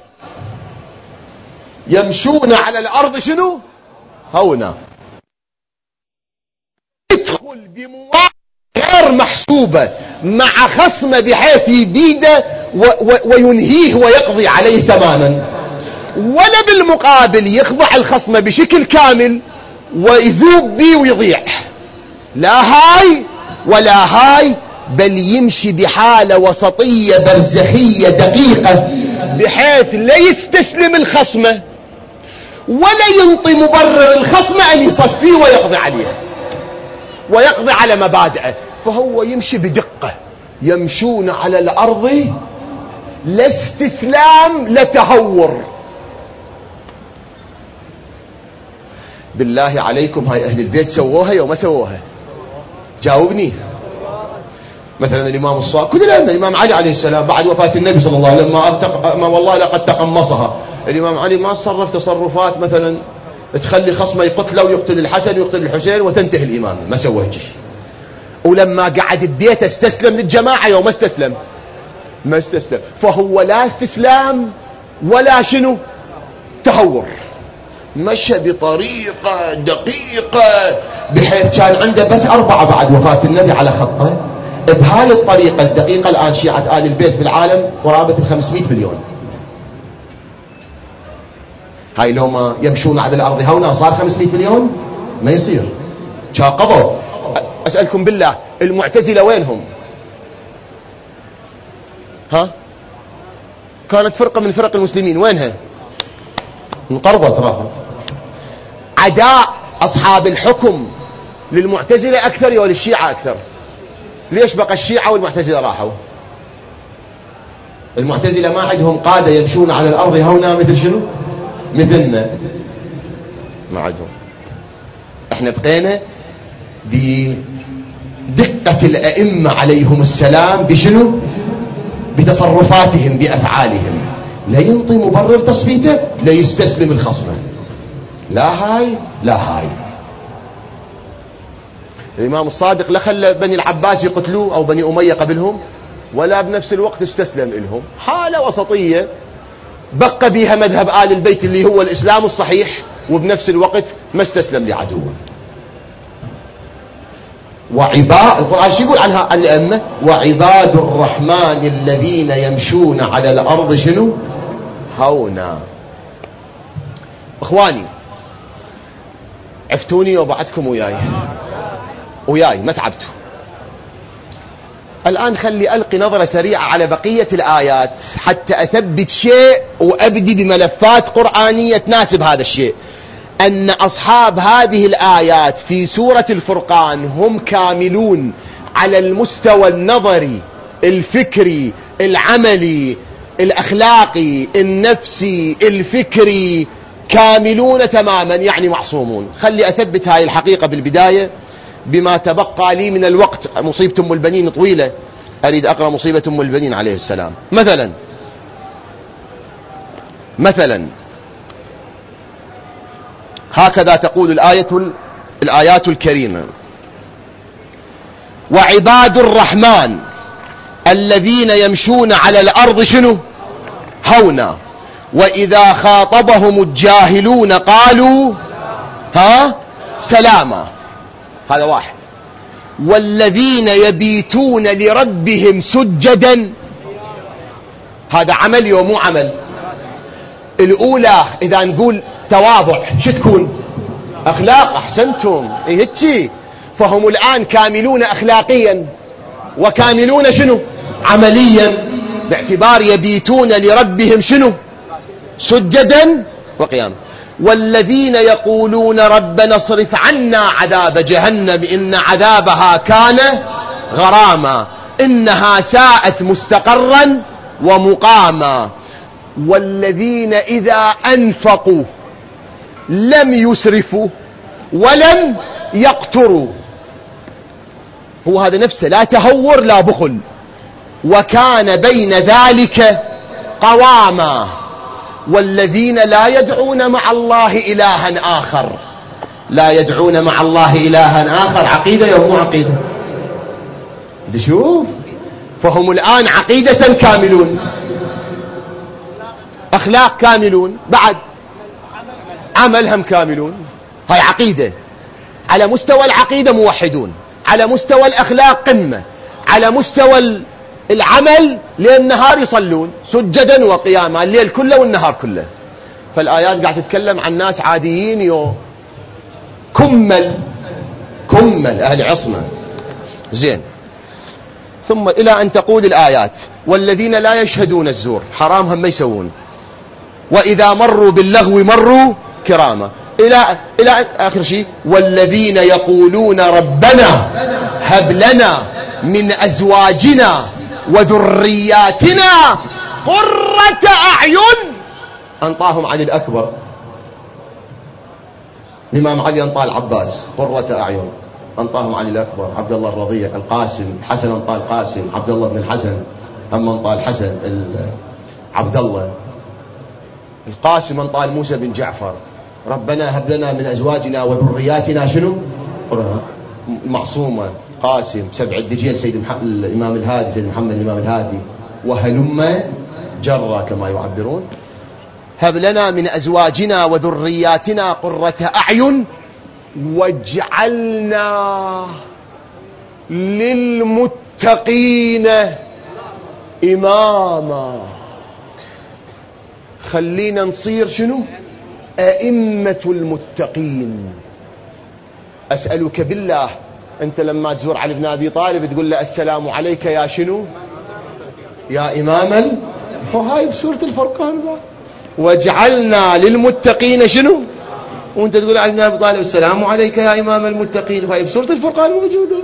يمشون على الأرض شنو؟ هونا. يدخل بمواقف غير محسوبة مع خصمه بحيث يبيده وينهيه ويقضي عليه تماما، ولا بالمقابل يخضع الخصم بشكل كامل ويذوب بي ويضيع. لا هاي ولا هاي، بل يمشي بحالة وسطية برزخية دقيقة بحيث لا يستسلم الخصمة ولا ينطي مبرر الخصم أن يصفيه ويقضي عليه ويقضي على مبادئه. فهو يمشي بدقة. يمشون على الأرض لا استسلام لا تهور. بالله عليكم هاي أهل البيت سووها يوم ما سووها؟ جاوبني. مثلا الإمام الصادق كلنا الإمام علي عليه السلام بعد وفاة النبي صلى الله عليه وسلم ما والله لقد تقمصها. الإمام علي ما تصرف تصرفات مثلا تخلي خصمه يقتله ويقتل الحسن ويقتل الحسين وتنتهي الإمامة، ما سوى شيء. ولما قعد ببيته استسلم للجماعة يوم ما استسلم؟ ما استسلم. فهو لا استسلام ولا شنو تهور. مشى بطريقة دقيقة بحيث كان عنده بس 4 بعد وفاة النبي على خطه. بهاي الطريقة الدقيقة الآن شيعة آل البيت بالعالم قرابة 500 مليون. هاي لو ما يمشون على الأرض هونا صار 500 مليون؟ ما يصير. شاقضوا. أسألكم بالله المعتزلة وينهم؟ ها؟ كانت فرقة من فرق المسلمين، وينها؟ انقرضت راحت. عداء أصحاب الحكم للمعتزلة أكثر يا للشيعة أكثر؟ ليش بقى الشيعة والمعتزلة راحوا؟ المعتزلة ما عندهم قادة يمشون على الأرض هونا مثل شنو؟ مثلنا ما عندهم. احنا بقينا بدقة الأئمة عليهم السلام بشنو؟ بتصرفاتهم بأفعالهم. لا ينطي مبرر تصفيته، لا يستسلم الخصمة. لا هاي لا هاي. الإمام الصادق لا خلى بني العباس يقتلوه أو بني أمية قبلهم، ولا بنفس الوقت استسلم لهم. حالة وسطية بقى بها مذهب آل البيت اللي هو الإسلام الصحيح، وبنفس الوقت ما استسلم لعدوه. وعباد القرآن شو يقول عنها الأئمة؟ وعباد الرحمن الذين يمشون على الأرض شنو؟ هونا. إخواني عفتوني وبعدكم وياي ما تعبتوا. الآن خلي ألقي نظرة سريعة على بقية الآيات حتى أثبت شيء وأبدي بملفات قرآنية تناسب هذا الشيء. أن أصحاب هذه الآيات في سورة الفرقان هم كاملون على المستوى النظري الفكري العملي الأخلاقي النفسي الفكري، كاملون تماما، يعني معصومون. خلي أثبت هاي الحقيقة بالبداية بما تبقى لي من الوقت. مصيبة أم البنين طويلة، أريد أقرأ مصيبة أم البنين عليه السلام. مثلا هكذا تقول الآيات الكريمة: وعباد الرحمن الذين يمشون على الأرض شنو؟ هونا، وإذا خاطبهم الجاهلون قالوا سلاما. هذا واحد. والذين يبيتون لربهم سجدا، هذا عمل يوم مو عمل. الأولى إذا نقول تواضع شو تكون؟ أخلاق. أحسنتم، هيك. فهم الآن كاملون أخلاقيا وكاملون شنو؟ عمليا، باعتبار يبيتون لربهم شنو؟ سجدا وقياما. والذين يقولون ربنا اصرف عنا عذاب جهنم إن عذابها كان غراما إنها ساءت مستقرا ومقاما. والذين إذا أنفقوا لم يسرفوا ولم يقتروا، هو هذا نفسه، لا تهور لا بخل، وكان بين ذلك قواما. والذين لا يدعون مع الله إلها آخر، لا يدعون مع الله إلها آخر، عقيدة يوم مو عقيدة؟ شوف، فهم الآن عقيدة كاملون، أخلاق كاملون، بعد عمل هم كاملون. هاي عقيدة. على مستوى العقيدة موحدون، على مستوى الأخلاق قمة، على مستوى العمل ليل نهار يصلون سجدا وقياما، الليل كله والنهار كله. فالآيات قاعد تتكلم عن ناس عاديين كمل أهل عصمة. زين. ثم إلى أن تقول الآيات: والذين لا يشهدون الزور، حرامهم ما يسوون، وإذا مروا باللغو مروا كراما، إلى آخر شيء: والذين يقولون ربنا هب لنا من أزواجنا وذرياتنا قرة أعين. أنطاهم عن الأكبر، الإمام علي أنطى العباس قرة أعين، أنطاهم عن الأكبر عبد الله الرضيع القاسم، الحسن أنطى القاسم، عبد الله بن الحسن أما أنطى الحسن عبد الله، القاسم أنطى موسى بن جعفر. ربنا هب لنا من أزواجنا وذرياتنا شنو؟ معصومة، قاسم، سبع الدجيل، سيد الإمام الهادي، سيد محمد الإمام الهادي، وهلم جرى كما يعبرون. هب لنا من أزواجنا وذرياتنا قرة أعين واجعلنا للمتقين إماما. خلينا نصير شنو؟ أئمة المتقين. أسألك بالله، أنت لما تزور علي بن أبي طالب تقول له السلام عليك يا شنو؟ يا إمام هاي بسورة الفرقان بقى. واجعلنا للمتقين شنو؟ وانت تقول علي بن أبي طالب السلام عليك يا إمام المتقين، هاي بسورة الفرقان موجودة.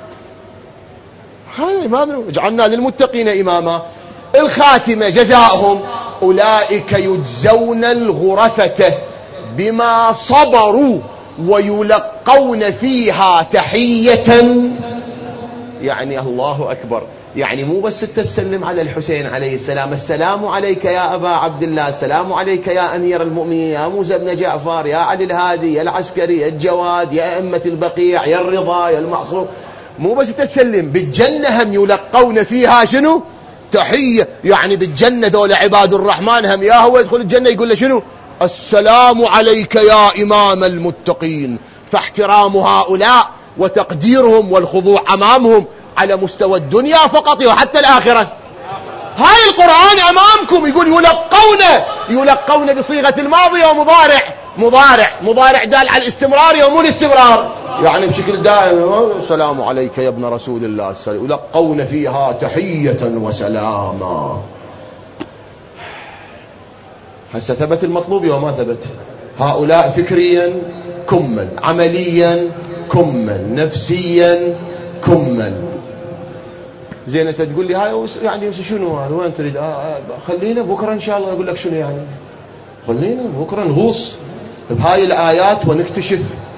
هاي إمام، واجعلنا للمتقين إماما. الخاتمة جزاؤهم أولئك يجزون الغرفة بما صبروا ويلقون فيها تحية. يعني الله أكبر، يعني مو بس تسلم على الحسين عليه السلام، السلام عليك يا أبا عبد الله، السلام عليك يا أمير المؤمنين، يا موسى بن جعفر، يا علي الهادي، يا العسكري، يا الجواد، يا أئمة البقيع، يا الرضا، يا المعصوم. مو بس تسلم، بالجنة هم يلقون فيها شنو؟ تحية. يعني بالجنة دول عباد الرحمن هم يا هو يدخل الجنة يقول له شنو؟ السلام عليك يا إمام المتقين. فاحترام هؤلاء وتقديرهم والخضوع أمامهم على مستوى الدنيا فقط وحتى الآخرة. هاي القرآن أمامكم يقول يلقون بصيغة الماضي ومضارع دال على الاستمرار ومو الاستمرار، يعني بشكل دائم. السلام عليك يا ابن رسول الله، يلقون فيها تحية وسلاما. هسه ثبت المطلوب وما ثبت؟ هؤلاء فكريا كمل، عمليا كمل، نفسيا كمل. زين هسه تقول لي هاي يعني شنو هذا وين تريد؟ خلينا بكره ان شاء الله اقول لك شنو يعني. خلينا بكره نغوص بهاي الايات ونكتشف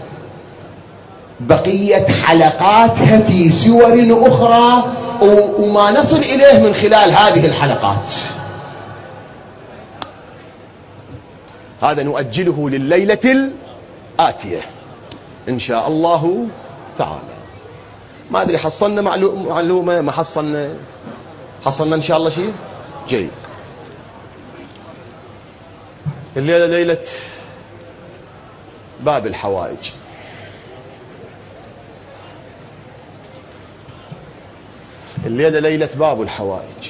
بقيه حلقاتها في سور اخرى وما نصل اليه من خلال هذه الحلقات. هذا نؤجله لليله الاتيه ان شاء الله تعالى. ما ادري حصلنا معلومه ما حصلنا ان شاء الله شيء جيد. الليله ليله باب الحوائج. الليله ليله باب الحوائج.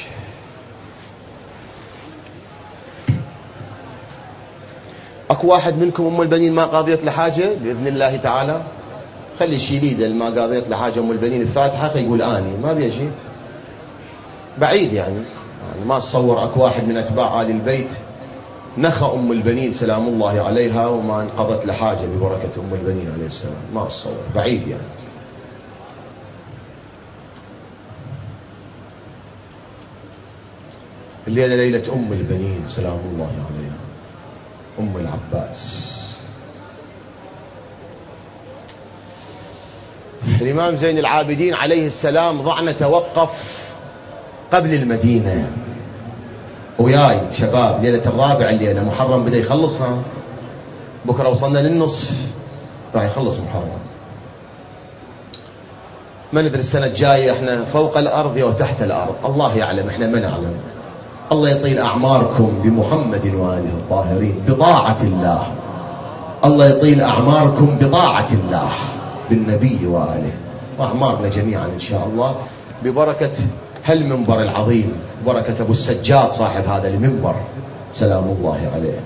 اكو واحد منكم ام البنين ما قاضيت له باذن الله تعالى؟ خلي شيليده ما قاضيت له ام البنين الفاتحه يقول اني ما بيجي شيء بعيد يعني ما اتصور اكو واحد من اتباع آل البيت نخى ام البنين سلام الله عليها وما انقضت له حاجه ببركه ام البنين عليه السلام. ما اتصور بعيد يعني. الليله ليله ام البنين سلام الله عليها ام العباس. الإمام زين العابدين عليه السلام ضعنا توقف قبل المدينة وياي شباب ليلة الرابع الليلة محرم بدأ يخلصها بكرة وصلنا للنصف راح يخلص محرم. ما ندري السنة الجاية احنا فوق الأرض أو تحت الأرض الله يعلم احنا ما نعلم. الله يطيل أعماركم بمحمد وآله الطاهرين بطاعة الله. الله يطيل أعماركم بطاعة الله بالنبي وآله وأعمارنا جميعا إن شاء الله ببركة هالمنبر العظيم بركة أبو السجاد صاحب هذا المنبر سلام الله عليه.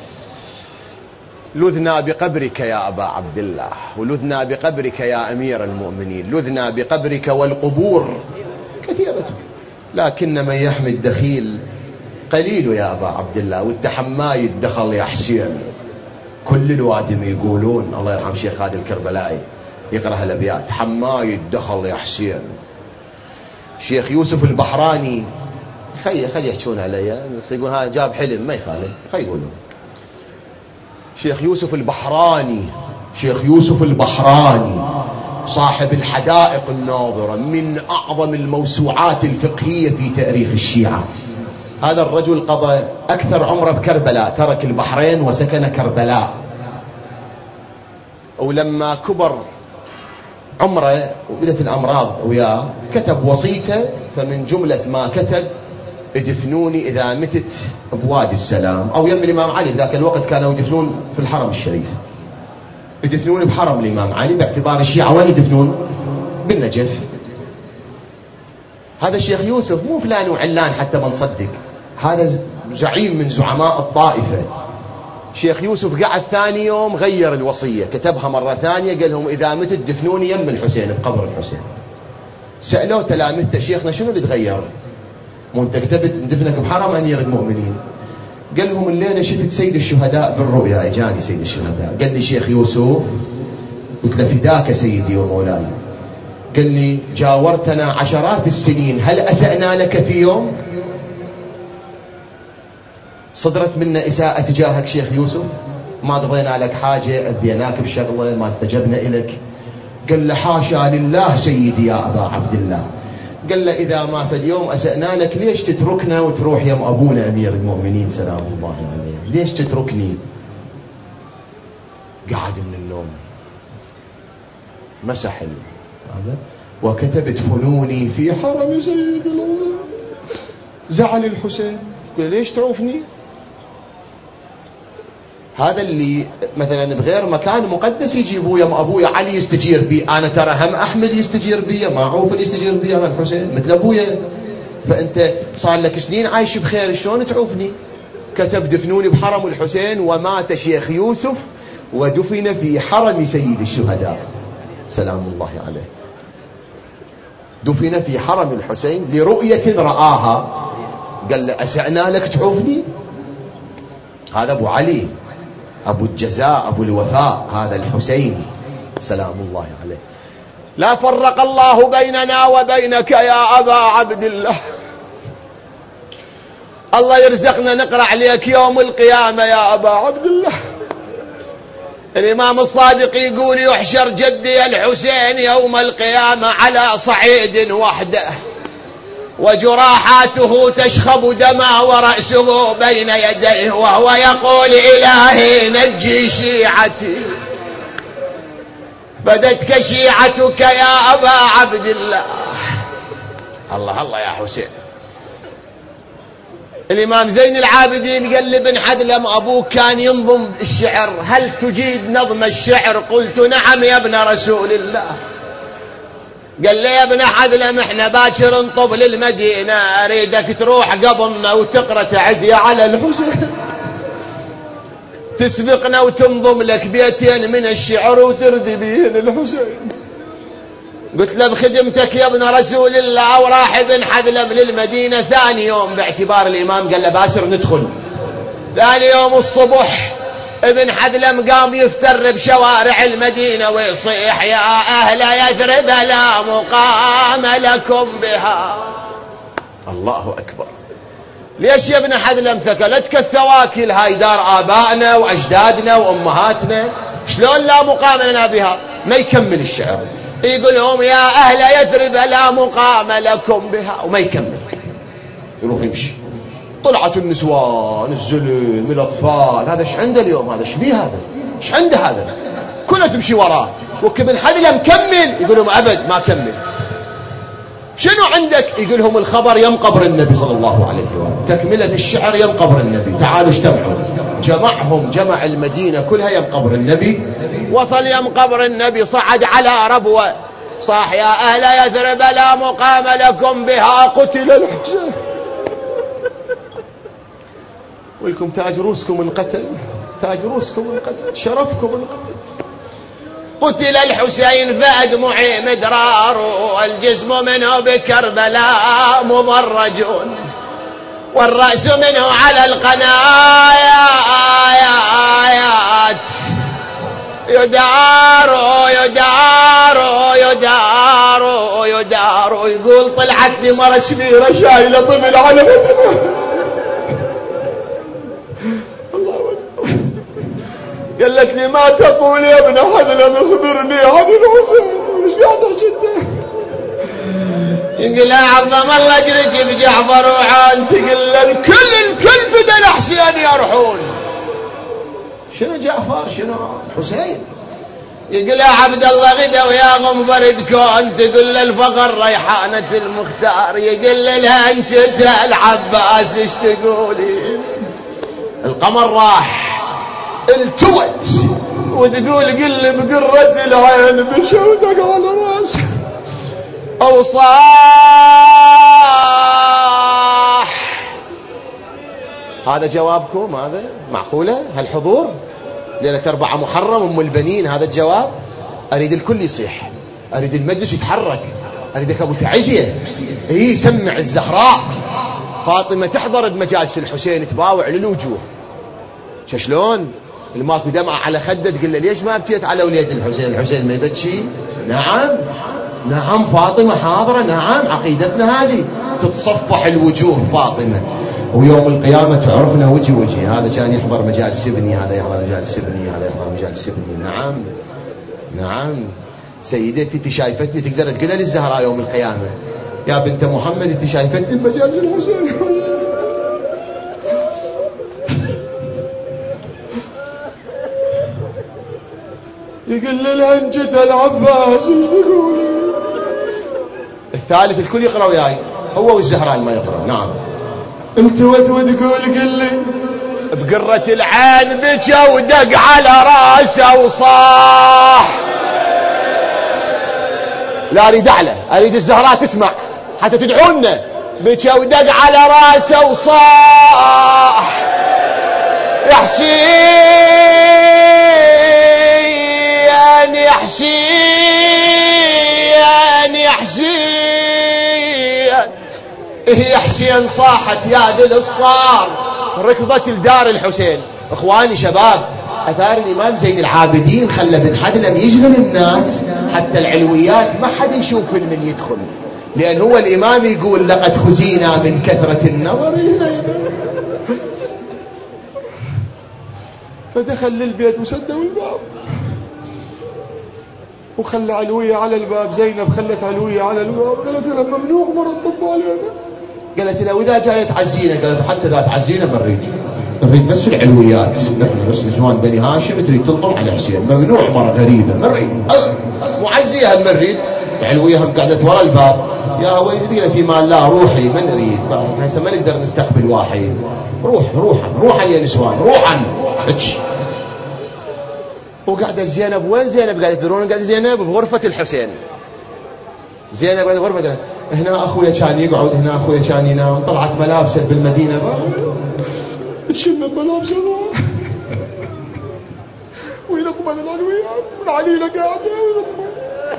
لذنا بقبرك يا أبا عبد الله ولذنا بقبرك يا أمير المؤمنين. لذنا بقبرك والقبور كثيرة لكن من يحمي الدخيل قليل يا أبا عبد الله. والتحماي الدخل يا حسين كل الوادم يقولون الله يرحم شيخ خالد الكربلائي يقرأ هالأبيات حماي الدخل يا حسين. شيخ يوسف البحراني خلي يحكون علي بس يقول هذا جاب حلم ما يخالف خلي يقولون. شيخ يوسف البحراني صاحب الحدائق الناظرة من أعظم الموسوعات الفقهية في تاريخ الشيعة. هذا الرجل قضى أكثر عمره بكربلاء ترك البحرين وسكن كربلاء. ولما كبر عمره وبدت الأمراض وياه كتب وصيته فمن جملة ما كتب ادفنوني إذا متت بوادي السلام أو يم الإمام علي. ذاك الوقت كانوا يدفنون في الحرم الشريف. يدفنون بحرم الإمام علي باعتبار الشيعة وين يدفنون؟ بالنجف. هذا الشيخ يوسف مو فلان وعلان حتى ما نصدق. هذا زعيم من زعماء الطائفة. شيخ يوسف قعد ثاني يوم غير الوصية كتبها مرة ثانية قال لهم إذا متت دفنوني يم الحسين بقبر الحسين. سألوه تلامذته شيخنا شنو اللي تغير؟ مو انت كتبت ندفنك بحرم أمير المؤمنين. قال لهم الليلة شفت سيد الشهداء بالرؤيا اجاني سيد الشهداء. قال لي شيخ يوسف قلت له فداك سيدي ومولاي. قال لي جاورتنا عشرات السنين هل أسأنا لك في يوم؟ صدرت منا إساءة تجاهك شيخ يوسف؟ ما قضينا لك حاجة أذيناك بشغلة ما استجبنا إليك؟ قال له حاشا لله سيدي يا أبا عبد الله. قال له إذا ما في اليوم أسأنا لك ليش تتركنا وتروح يم أبونا أمير المؤمنين سلام الله عليه؟ ليش تتركني؟ قاعد من النوم مسح هذا وكتب ادفنوني في حرم سيد الله. زعل الحسين قال ليش تعوفني؟ هذا اللي مثلا بغير مكان مقدس يجيبوه يا ابويا علي يستجير بي انا ترى هم احمد يستجير بي ما عوف اللي يستجير بي هذا الحسين مثل ابويا. فانت صار لك سنين عايش بخير شلون تعوفني؟ كتب دفنوني بحرم الحسين ومات شيخ يوسف ودفن في حرم سيد الشهداء سلام الله عليه. دفن في حرم الحسين لرؤية رآها. قال له أسأنا لك تعوفني؟ هذا أبو علي أبو الجزاء أبو الوفاء، هذا الحسين سلام الله عليه. لا فرق الله بيننا وبينك يا أبا عبد الله. الله يرزقنا نقرأ عليك يوم القيامة يا أبا عبد الله. الإمام الصادق يقول يحشر جدي الحسين يوم القيامة على صعيد وحده، وجراحاته تشخب دما ورأسه بين يديه، وهو يقول إلهي نجي شيعتي، بدتك شيعتك يا أبا عبد الله. الله الله يا حسين. الإمام زين العابدين قال لابن حدلم أبوك كان ينظم الشعر، هل تجيد نظم الشعر؟ قلت نعم يا ابن رسول الله. قال لي يا ابن حدلم احنا باكر نطب للمدينة، اريدك تروح قبلنا وتقرأ تعزية على الحسين، تسبقنا وتنظم لك بيتين من الشعر وتردي بين الحسين. قلت له بخدمتك يا ابن رسول الله. وراح ابن حدلم للمدينة ثاني يوم باعتبار الإمام، قال له باشر ندخل. ثاني يوم الصبح ابن حدلم قام يفتر بشوارع المدينة ويصيح يا أهل يثرب لا مقام لكم بها. الله أكبر. ليش يا ابن حدلم ثكلتك الثواكل؟ هاي دار آبائنا وأجدادنا وأمهاتنا، شلون لا مقام لنا بها؟ ما يكمل الشعر، يقول لهم يا أهل يثرب لا مقام لكم بها، وما يكمل، يروح يمشي. طلعت النسوان الزلم الأطفال، هذا ايش عنده اليوم؟ هذا ايش بيه؟ هذا ايش عنده؟ هذا كله تمشي وراه. وابن حدلم كمل، يقول لهم أبد ما كمل. شنو عندك؟ يقول لهم الخبر يم قبر النبي صلى الله عليه وسلم، تكملة الشعر يم قبر النبي، تعالوا اجتمعوا. جمعهم، جمع المدينة كلها يم قبر النبي. وصل يم قبر النبي، صعد على ربوة، صاح يا أهل يثرب لا مقام لكم بها، قتل الحسين. ولكم تاج روسكم انقتل، تاج روسكم انقتل، شرفكم انقتل. قتل الحسين فأدمعي مدرار، والجسم منه بكربلاء مضرج، والرأس منه على القنايا آيات، يدار يدار يدار يدار. يقول طلعت لي مرة كبيرة شايلة طفل على بدنه. قالت لي ما تقول يا ابن حدلم؟ اخبرني عن الحسين. وش قاعد تحكي؟ يقول عظم الله اجرك بجعفر وعان، تقول الكل فدى الحسين يرحون. شنو جعفر؟ شنو الحسين؟ يقول عبد الله غدا ويا غنبرد كون، تقول الفقر ريحانة المختار. يقول لها انشد العباس ايش تقولين؟ القمر راح التوت، وتقول قل بقرة العين بشودك على راسك او صاح. هذا جوابكم؟ هذا معقولة؟ هالحضور ليلة 4 محرم ام البنين؟ هذا الجواب؟ اريد الكل يصيح، اريد المجلس يتحرك، اريدك ابو تعزية سمع الزهراء فاطمة تحضر بمجالس الحسين، تباوع للوجوه. شلون الماكو دمعة على خده تقول له ليش ما بكيت على وليد الحسين؟ الحسين ما يبكي؟ نعم نعم فاطمة حاضرة، نعم عقيدتنا هذه. تتصفح الوجوه فاطمة، ويوم القيامة تعرفنا وجه وجه. هذا كان يحضر مجالس ابني، هذا يحضر مجالس ابني، هذا يحضر مجالس ابني. نعم نعم سيدتي انت شايفتني، تقدر تقولها للزهراء يوم القيامة يا بنت محمد انت شايفتني بمجالس الحسين؟ يقول لها انجد العباس ايش تقولي؟ الثالث الكل يقرأ وياي، هو والزهراء ما يقرأ. نعم التوت وتقول قل لي بقرة العين بكى ودق على راسه وصاح. لا اريد اعلى، اريد الزهراء تسمع حتى تدعونا. بكى ودق على راسه وصاح يا حسين يا حسين يا حسين. يا حسين صاحت يا ذل الصار، ركضت لدار الحسين. اخواني شباب أثار الإمام زين العابدين خلى بن حدلم يشغل الناس حتى العلويات ما حد يشوف من يدخل، لأن هو الإمام يقول لقد خزينا من كثرة النظر إلينا. فدخل للبيت وسدوا الباب وخلى علوية على الباب. زينب خلت علوية على الباب، قالت له ممنوع مرة تطبوا علينا. قالت له وإذا جاية تعزينا؟ قالت حتى إذا تعزينا ما نريد بس العلويات، نحن بس نسوان بني هاشم تريد تلطم على حسين، ممنوع مرة غريبة ما نريد. معزية هم نريد، علوية هم قعدت ورا الباب. يا ويلي في مال لا روحي ما نريد، هسه ما نقدر نستقبل واحد. روحا يا نسوان روحا. وقاعدة زينب. وين زينب؟ قاعدة تدرون قاعدة زينب بغرفة الحسين. زينب قاعدة غرفة، هنا أخويا كان يقعد، هنا أخويا كان ينام. طلعت ملابسه بالمدينة تشم بملابسه ويلطمن العلويات والعليلة قاعدة ويلطمن.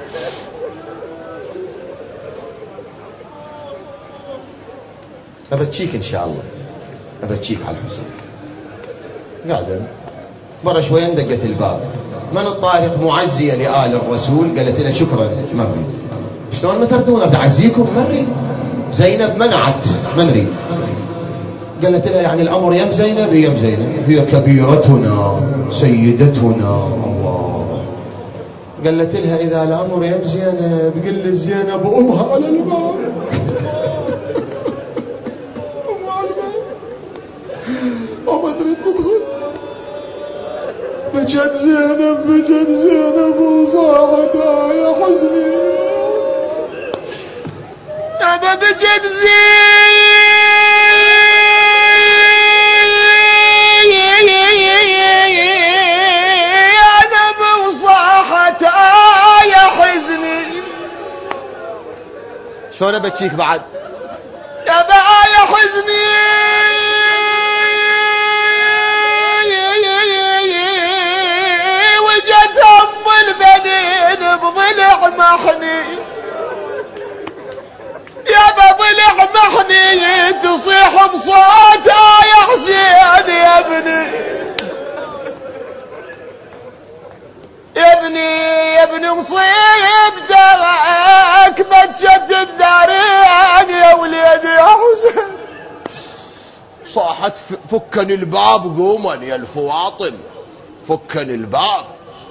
أبتشيك إن شاء الله، أبتشيك على الحسين. قاعدة مرة شوية دقت الباب، من الطارق؟ معزية لآل الرسول. قالت له شكرا ما نريد. شلون ما تردون تعزيكم؟ ما نريد. زينب منعت ما نريد. قالت لها يعني الأمر يم زينب؟ يم زينب، هي كبيرتنا سيدتنا. الله. قالت لها إذا الأمر يم زينب قل لي زينب أمها على الباب. أمها على الباب وما تريد تدخل. بجد زينب وصاحت يا حزني. أنا بجد زينب وصاحت يا حزني. شلون أبكيك بعد يا يا حزني. وجد أم البنين بضلع محني، يا بضلع محني تصيح بصوتها يا حسين يا ابني. يا ابني مصيبتك بجت الدارين يا وليدي يا حسين. صاحت فكن الباب قوما يا الفواطم، فكن الباب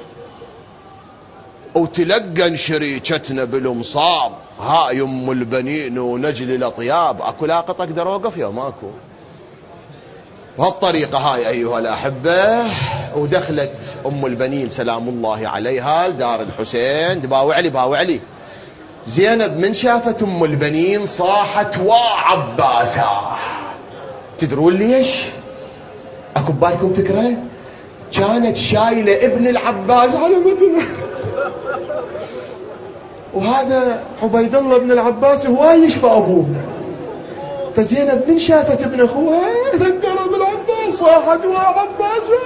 وتلقن شريكتنا بالمصاب. هاي ام البنين ونجل الاطياب. اكو لاقط اقدر اوقف يا ماكو. بهالطريقه هاي ايها الاحبه. ودخلت ام البنين سلام الله عليها لدار الحسين. باوع لي زينب من شافت ام البنين صاحت وعباسا. تدرون ليش؟ اكو ببالكم فكره؟ كانت شايله ابن العباس على متنه، وهذا عبيد الله بن العباس هواي يشفى ابوه. فزينب من شافت ابن اخوها ذكر بالعباس صاحت وعباسا.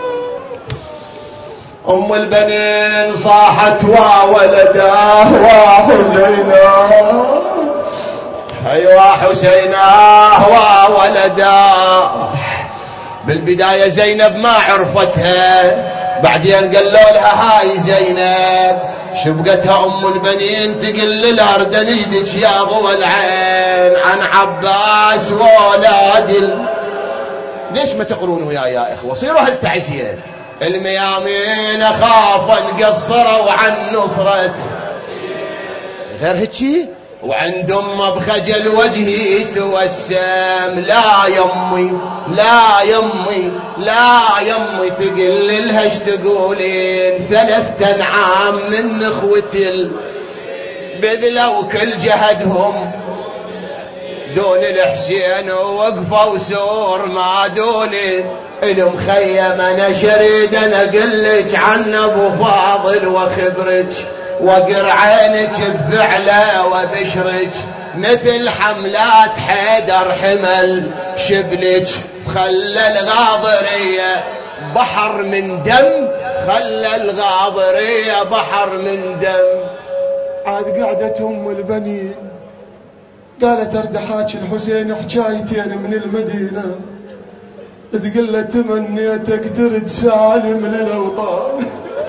ام البنين صاحت وولداه وحسيناه. ايوا حسيناه وولداه. بالبداية زينب ما عرفتها، بعدين قالوا لها هاي زينب. شبقتها ام البنين تقل لها ارد نجدك يا ضوى العين عن عباس وولاد. ليش ما تقرون وياي يا اخوة؟ صيروا هالتعزية. الميامين اخاف نقصروا عن نصرة غير هيك. وعند امه بخجل وجهي توسم. لا يمي لا يمي لا يمي. تقل لها ايش تقولين؟ 3 عام من اخوتي بذلوا كل جهدهم دون الحسين ووقفوا سور ما دوني. المخيم انا شريد انا قلت عن ابو فاضل وخبرك وقر عينك بفعله وبشرك مثل حملات حيدر حمل شبلك. خلى الغاضرية بحر من دم، خلى الغاضرية بحر من دم. عاد قعدت ام البنين قالت ارد حاكي الحسين حكايتين من المدينة. تقول له تمنيتك ترد سالم للأوطان.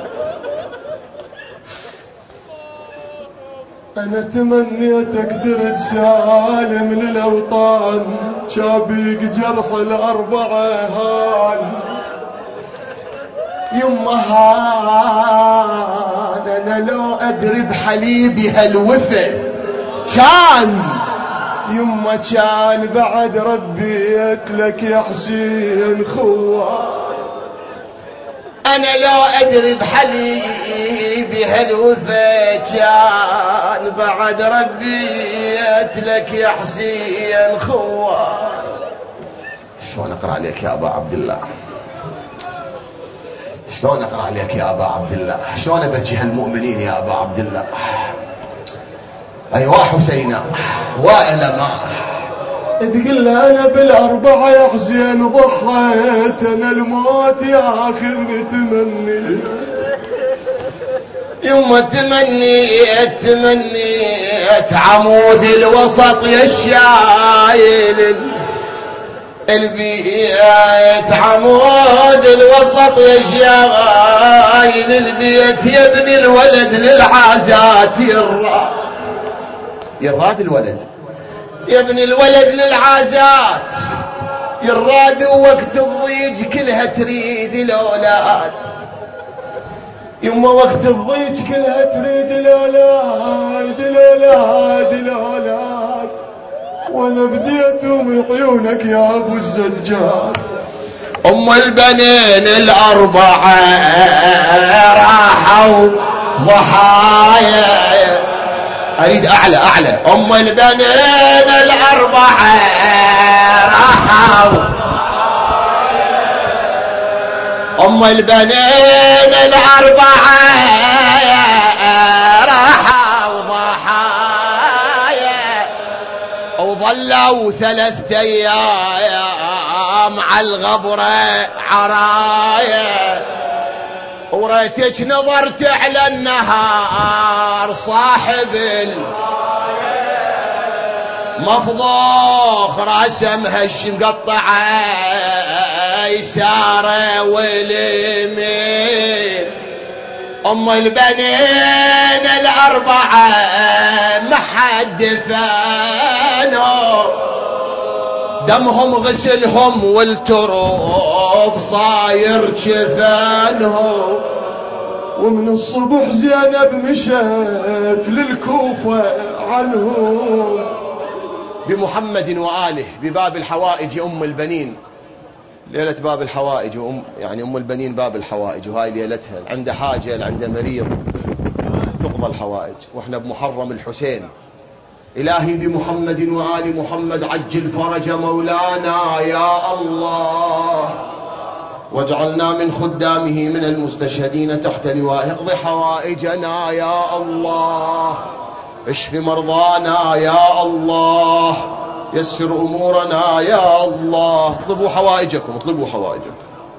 أنا تمنيتك ترد سالم للأوطان، شابيك جرح الأربعة هان. يما هان أنا لو أدري بحليبي هالوفا كان، يما كان بعد ربيت لك يا حسين خوان. أنا لو أدري بحليبي هالوفا كان، بعد ربيت لك يا حسين خوان. شلون أقرأ عليك يا أبا عبد الله؟ شلون أقرأ عليك يا أبا عبد الله؟ شلون أبجي هالمؤمنين يا أبا عبد الله؟ أيوا حسينا وإلى تقول له أنا بالأربعة يا حسين ضحيت، أنا الموت يا آخر تمنيت. يما تمنيت عمود الوسط يا الشايل البيت، عمود الوسط يا شايل البيت، يا ابن الولد للعازات يراد الولد، يا ابن الولد للعازات يراد، وقت الضيج كلها تريد الأولاد. يما وقت الضيج كلها تريد الأولاد الأولاد الأولاد، وانا بديتهم عيونك يا ابو الزجاج. ام البنين الأربعة راحوا ضحايا، اريد اعلى ام البنين الأربعة راحوا، ام البنين الأربعة راحوا ضحايا، وظلوا 3 أيام على الغبرة عرايا، وريتك نظرت على النهار صاحب مفضوخ راسه مهش مقطعه يساره واليمين. ام البنين الأربعة ما حد دفنوا، دمهم غسلهم والتراب صاير جفنهم. ومن الصبح زينب مشت للكوفة عنهم، بمحمد وآله بباب الحوائج أم البنين. ليلة باب الحوائج يعني أم البنين باب الحوائج، وهاي ليلتها عنده حاجة عنده مريض تقضى الحوائج، وإحنا بمحرم الحسين. إلهي بمحمد وآل محمد عجل فرج مولانا يا الله، واجعلنا من خدامه من المستشهدين تحت لوائه. اقض حوائجنا يا الله، اشف مرضانا يا الله، يسر أمورنا يا الله. اطلبوا حوائجكم اطلبوا حوائجكم.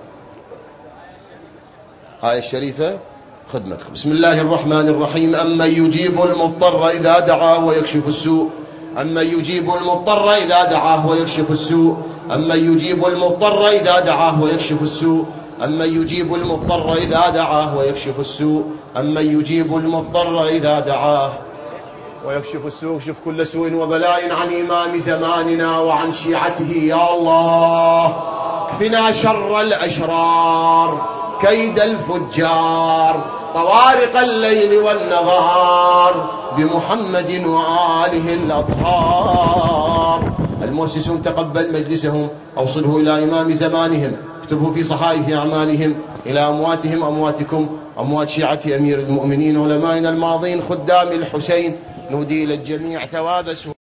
آية الشريفة خدمتكم. بسم الله الرحمن الرحيم. أمن يجيب المضطر إذا دعاه ويكشف السوء، أمن يجيب المضطر إذا دعاه ويكشف السوء، أمن يجيب المضطر إذا دعاه ويكشف السوء، أمن يجيب المضطر إذا دعاه ويكشف السوء، أمن يجيب المضطر إذا دعاه ويكشف السوء. شف كل سوء وبلاء عن إمام زماننا وعن شيعته يا الله. كفنا شر الأشرار، كيد الفجار، طوارق الليل والنهار، بمحمد وآله الأطهار. المؤسسون تقبل مجلسهم، أوصله إلى إمام زمانهم، اكتبه في صحائف أعمالهم إلى أمواتهم أمواتكم، أموات شيعة أمير المؤمنين علمائنا الماضين خدام الحسين. نودي إلى الجميع ثواب